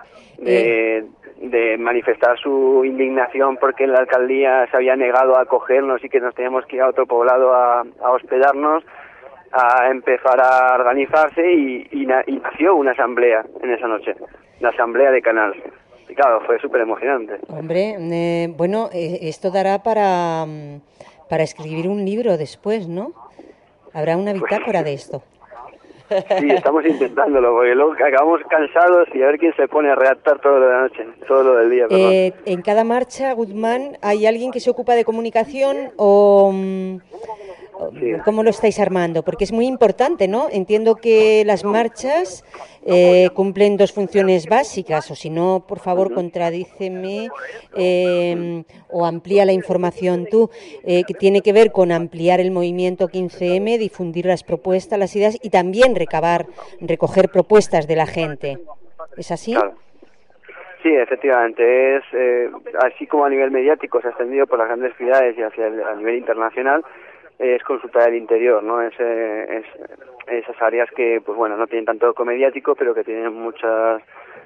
Speaker 11: de manifestar su indignación porque la alcaldía se había negado a acogernos y que nos teníamos que ir a otro poblado a hospedarnos, a empezar a organizarse y nació una asamblea en esa noche, la asamblea de Canals. Y claro, fue súper emocionante.
Speaker 4: Hombre, esto dará para escribir un libro después, ¿no? Habrá una bitácora de esto.
Speaker 11: Sí, estamos intentándolo, porque luego acabamos cansados y a ver quién se pone a redactar todo lo de la noche, todo lo del día.
Speaker 4: En cada marcha, Guzmán, ¿hay alguien que se ocupa de comunicación o ¿Cómo lo estáis armando? Porque es muy importante, ¿no? Entiendo que las marchas cumplen dos funciones básicas, o si no, por favor, contradíceme o amplía la información tú, que tiene que ver con ampliar el movimiento 15M, difundir las propuestas, las ideas y también recoger propuestas de la gente. ¿Es así?
Speaker 11: Claro. Sí, efectivamente. Es así como a nivel mediático se ha extendido por las grandes ciudades y a nivel internacional, es consulta del interior, ¿no? Es esas áreas que, pues bueno, no tienen tanto eco mediático, pero que tienen muchas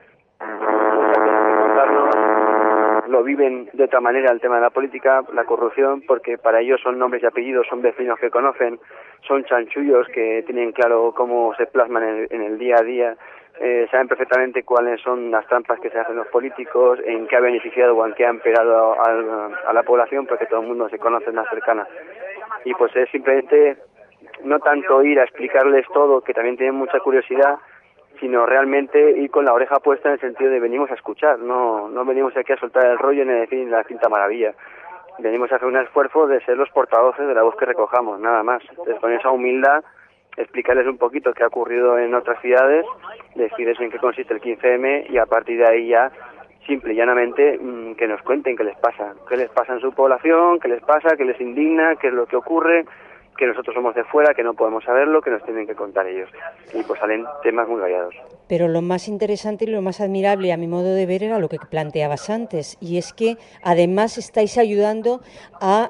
Speaker 11: que contarnos. Lo viven de otra manera el tema de la política, la corrupción, porque para ellos son nombres y apellidos, son vecinos que conocen, son chanchullos que tienen claro cómo se plasman en el día a día. Saben perfectamente cuáles son las trampas que se hacen los políticos, en qué ha beneficiado o en qué ha empeorado a la población, porque todo el mundo se conoce en la cercana. Y pues es simplemente no tanto ir a explicarles todo, que también tienen mucha curiosidad, sino realmente ir con la oreja puesta en el sentido de venimos a escuchar, no venimos aquí a soltar el rollo ni a decir la quinta maravilla. Venimos a hacer un esfuerzo de ser los portavoces de la voz que recojamos, nada más. Entonces, con esa humildad, explicarles un poquito qué ha ocurrido en otras ciudades, decirles en qué consiste el 15M y a partir de ahí ya, simple y llanamente, que nos cuenten qué les pasa en su población, qué les pasa, qué les indigna, qué es lo que ocurre, que nosotros somos de fuera, que no podemos saberlo, que nos tienen que contar ellos. Y pues salen temas muy variados.
Speaker 4: Pero lo más interesante y lo más admirable, a mi modo de ver, era lo que planteabas antes, y es que además estáis ayudando a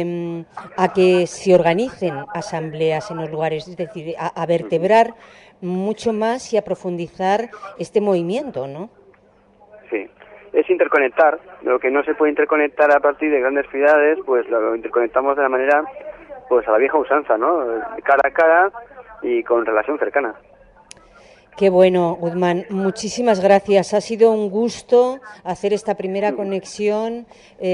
Speaker 4: que se organicen asambleas en los lugares, es decir, a vertebrar mucho más y a profundizar este movimiento, ¿no? Sí.
Speaker 11: Es interconectar. Lo que no se puede interconectar a partir de grandes ciudades, pues lo interconectamos de la manera, pues a la vieja usanza, ¿no? Cara a cara y con relación cercana.
Speaker 4: Qué bueno, Guzmán. Muchísimas gracias. Ha sido un gusto hacer esta primera conexión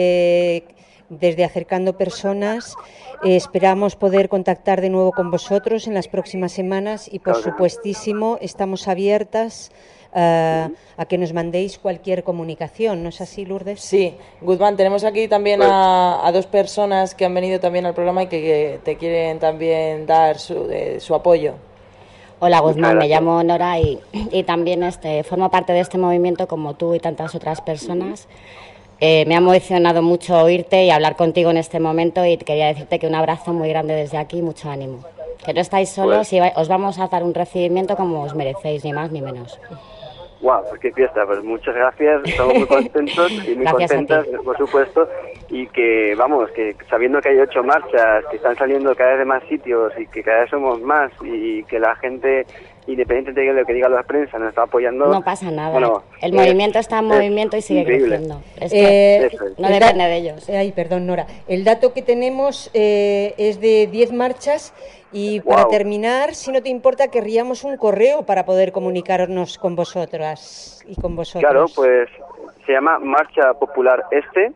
Speaker 4: desde Acercando Personas. Esperamos poder contactar de nuevo con vosotros en las próximas semanas y, por supuestísimo, estamos abiertas a que nos mandéis cualquier comunicación, ¿no es así, Lourdes?
Speaker 3: Sí, Guzmán, tenemos aquí también a dos personas que han venido también al programa y que te quieren también dar su apoyo.
Speaker 10: Hola, Guzmán, me llamo Nora y también formo parte de este movimiento como tú y tantas otras personas. Me ha emocionado mucho oírte y hablar contigo en este momento y quería decirte que un abrazo muy grande desde aquí y mucho ánimo. Que no estáis solos y os vamos a dar un recibimiento como os merecéis, ni más ni menos.
Speaker 11: Wow, pues qué fiesta, pues muchas gracias, estamos muy contentos y muy contentas, por supuesto, y que vamos, que sabiendo que hay 8 marchas, que están saliendo cada vez de más sitios y que cada vez somos más y que la gente, independientemente de lo que diga la prensa, nos está apoyando.
Speaker 10: No pasa nada, bueno, el movimiento está en movimiento y sigue creciendo. Es que no depende de ellos.
Speaker 4: Ay, perdón, Nora. El dato que tenemos es de 10 marchas. Y para terminar, si no te importa, querríamos un correo para poder comunicarnos con vosotras y con vosotros.
Speaker 11: Claro, pues se llama Marcha Popular Este,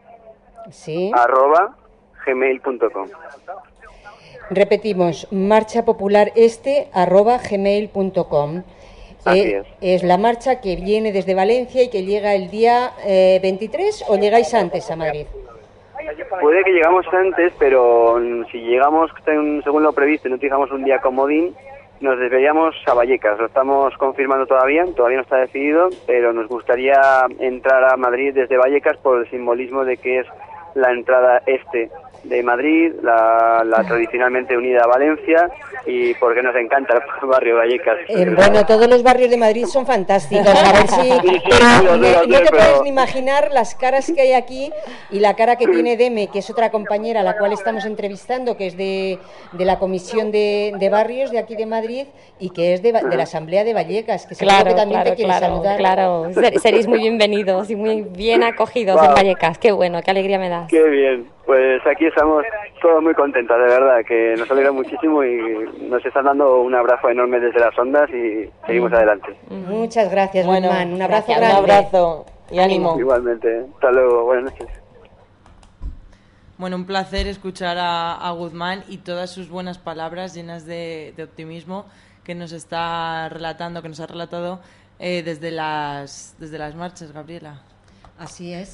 Speaker 11: @gmail.com.
Speaker 4: Repetimos, marchapopulareste@gmail.com. Es la marcha que viene desde Valencia y que llega el día 23, ¿o llegáis antes a Madrid?
Speaker 11: Puede que llegamos antes, pero si llegamos según lo previsto y no utilizamos un día comodín, nos desviaríamos a Vallecas. Lo estamos confirmando todavía no está decidido, pero nos gustaría entrar a Madrid desde Vallecas por el simbolismo de que es la entrada este de Madrid, la tradicionalmente unida a Valencia, y porque nos encanta el barrio Vallecas.
Speaker 4: Bueno, todos los barrios de Madrid son fantásticos, a ver si... no te puedes ni imaginar las caras que hay aquí y la cara que tiene Deme, que es otra compañera a la cual estamos entrevistando, que es de la Comisión de Barrios de aquí de Madrid y que es de la Asamblea de Vallecas, que seguro que también te quiere saludar.
Speaker 9: Claro, seréis muy bienvenidos y muy bien acogidos en Vallecas. Qué bueno, qué alegría me das.
Speaker 11: Qué bien. Pues aquí estamos todos muy contentos, de verdad, que nos alegra muchísimo y nos están dando un abrazo enorme desde las ondas y seguimos adelante.
Speaker 4: Muchas gracias, Guzmán. Un abrazo grande.
Speaker 3: Un abrazo y ánimo.
Speaker 11: Igualmente. Hasta luego. Buenas noches.
Speaker 3: Bueno, un placer escuchar a Guzmán y todas sus buenas palabras llenas de optimismo que nos está relatando, que nos ha relatado desde las marchas, Gabriela.
Speaker 4: Así es.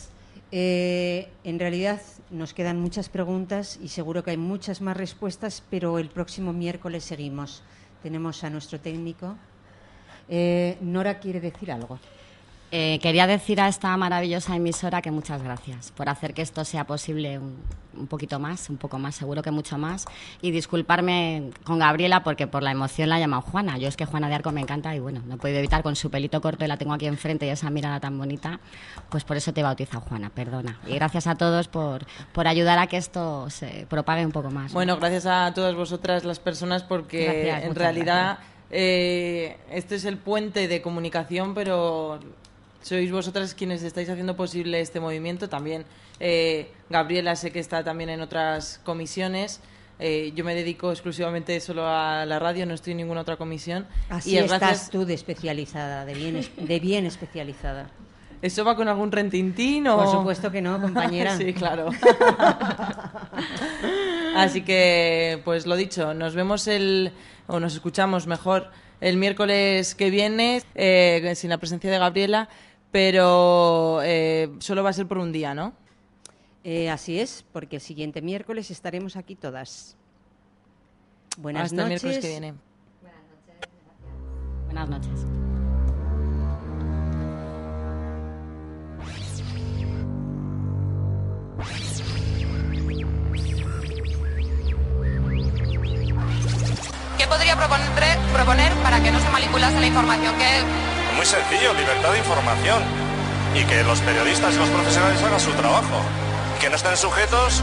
Speaker 4: En realidad nos quedan muchas preguntas y seguro que hay muchas más respuestas, pero el próximo miércoles seguimos. Tenemos a nuestro técnico. Nora quiere decir algo.
Speaker 10: Quería decir a esta maravillosa emisora que muchas gracias por hacer que esto sea posible un poquito más, un poco más, seguro que mucho más. Y disculparme con Gabriela porque por la emoción la he llamado Juana. Yo es que Juana de Arco me encanta y bueno, no he podido evitar, con su pelito corto y la tengo aquí enfrente y esa mirada tan bonita, pues por eso te he bautizado Juana, perdona. Y gracias a todos por ayudar a que esto se propague un poco más.
Speaker 3: Bueno, gracias a todas vosotras las personas porque
Speaker 10: Gracias,
Speaker 3: en
Speaker 10: muchas
Speaker 3: realidad este es el puente de comunicación, pero sois vosotras quienes estáis haciendo posible este movimiento. También Gabriela sé que está también en otras comisiones. Yo me dedico exclusivamente solo a la radio, no estoy en ninguna otra comisión.
Speaker 4: Así y estás tú de especializada, de bien especializada.
Speaker 3: ¿Eso va con algún rentintín o...?
Speaker 4: Por supuesto que no, compañera.
Speaker 3: Sí, claro. Así que, pues lo dicho, nos vemos o nos escuchamos mejor el miércoles que viene, sin la presencia de Gabriela, pero solo va a ser por un día, ¿no?
Speaker 4: Así es, porque el siguiente miércoles estaremos aquí todas. Buenas
Speaker 3: noches. Hasta el miércoles que viene.
Speaker 10: Buenas noches.
Speaker 12: ¿Qué podría proponer para que no se manipulase la información?
Speaker 13: Muy sencillo, libertad de información y que los periodistas y los profesionales hagan su trabajo, que no estén sujetos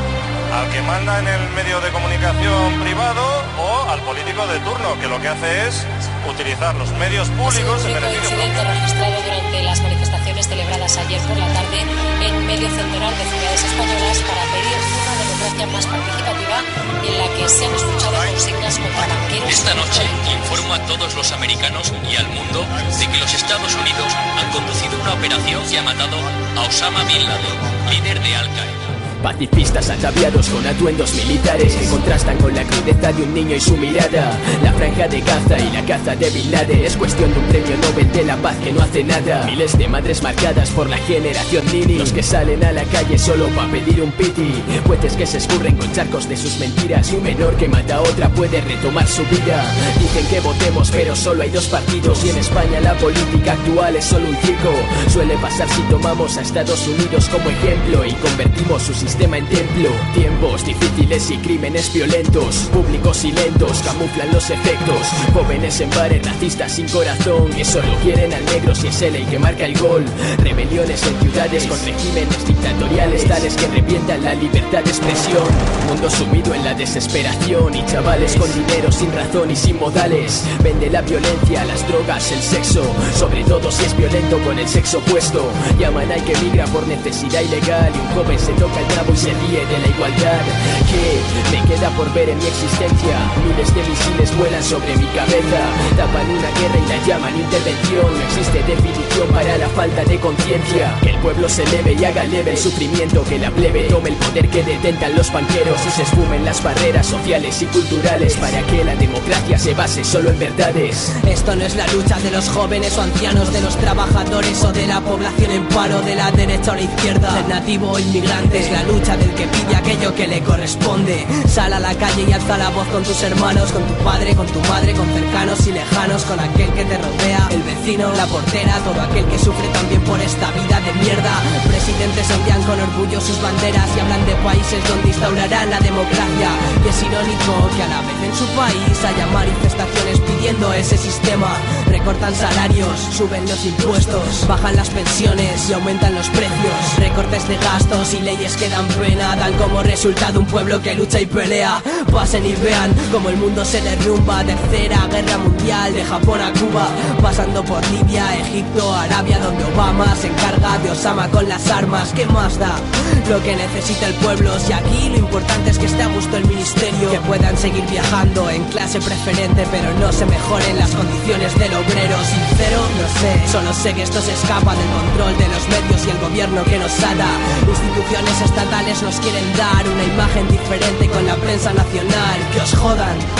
Speaker 13: al que manda en el medio de comunicación privado o al político de turno, que lo que hace es utilizar los medios públicos en beneficio propio.
Speaker 14: Incidente registrado durante las manifestaciones celebradas ayer por la tarde en medio centenar de ciudades españolas para pedir una democracia más participativa en la que se han escuchado consignas contra banqueros.
Speaker 15: Esta noche informo a todos los americanos y al mundo de que los Estados Unidos han conducido una operación que ha matado a Osama Bin Laden, líder de Al-Qaeda.
Speaker 16: Pacifistas ataviados con atuendos militares que contrastan con la crudeza de un niño y su mirada. La franja de Gaza y la caza de Bin Laden es cuestión de un premio Nobel de la paz que no hace nada. Miles de madres marcadas por la generación Nini, los que salen a la calle solo para pedir un piti. Jueces que se escurren con charcos de sus mentiras y un menor que mata a otra puede retomar su vida. Dicen que votemos pero solo hay dos partidos y en España la política actual es solo un circo. Suele pasar si tomamos a Estados Unidos como ejemplo y convertimos su sistema en templo. Tiempos difíciles y crímenes violentos, públicos y lentos camuflan los efectos. Jóvenes en bares racistas sin corazón que solo quieren al negro si es él el que marca el gol. Rebeliones en ciudades con regímenes dictatoriales tales que revientan la libertad de expresión. Mundo sumido en la desesperación y chavales con dinero sin razón y sin modales. Vende la violencia, las drogas, el sexo, sobre todo si es violento con el sexo opuesto. Llaman al que migra por necesidad ilegal y un joven se toca el nabo y se ríe de la igualdad. ¿Qué me queda por ver en mi existencia? Miles de misiles vuelan sobre mi cabeza, tapan una guerra y la llaman intervención. No existe definición para la falta de conciencia. Que el pueblo se eleve y haga leve el sufrimiento, que la plebe tome el poder que detentan los banqueros y se esfumen las barreras sociales y culturales para que la democracia se base solo en verdades.
Speaker 17: Esto no es la lucha de los jóvenes o ancianos, de los trabajadores o de la población en paro, de la derecha o la izquierda, del nativo o inmigrante. Es la lucha del que pide aquello que le corresponde. Sal a la calle y alza la voz con tus hermanos, con tu padre, con tu madre, con cercanos y lejanos, con aquel que te rodea, el vecino, la portera, todo aquel que sufre también por esta vida de mierda. Presidentes ondean con orgullo sus banderas y hablan de países donde instaurarán la democracia. Y es irónico que a la vez en su país haya manifestaciones pidiendo ese sistema. Recortan salarios, suben los impuestos, bajan las pensiones y aumentan los precios. Recortes de gastos y leyes que dan pena, dan como resultado un pueblo que lucha y pelea. Pasen y vean como el mundo se derrumba. Tercera guerra mundial, de Japón a Cuba, pasando por Libia, Egipto, Arabia, donde Obama se encarga de Osama con las armas. ¿Qué más da? Lo que necesita el pueblo, si aquí lo importante es que esté a gusto el ministerio, que puedan seguir viajando en clase preferente pero no se mejoren las condiciones del obrero. Sincero, no sé, solo sé que esto se escapa del control de los medios y el gobierno que nos ata. Instituciones estatales nos quieren dar una imagen diferente con la prensa nacional. Que os jodan.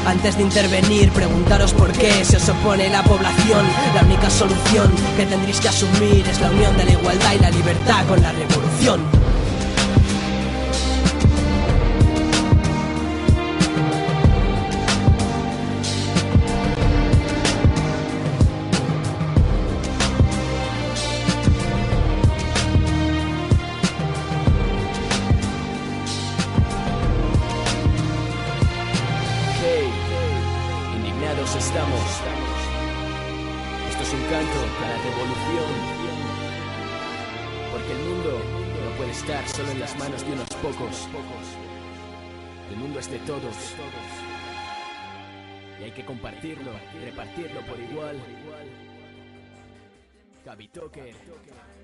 Speaker 17: Antes de intervenir, preguntaros por qué se os opone la población. La única solución que tendréis que asumir es la unión de la igualdad y la libertad con la revolución.
Speaker 16: Indignados estamos. Esto es un canto a la revolución. Porque el mundo no puede estar solo en las manos de unos pocos. El mundo es de todos. Y hay que compartirlo, repartirlo por igual. Gaby Tucker.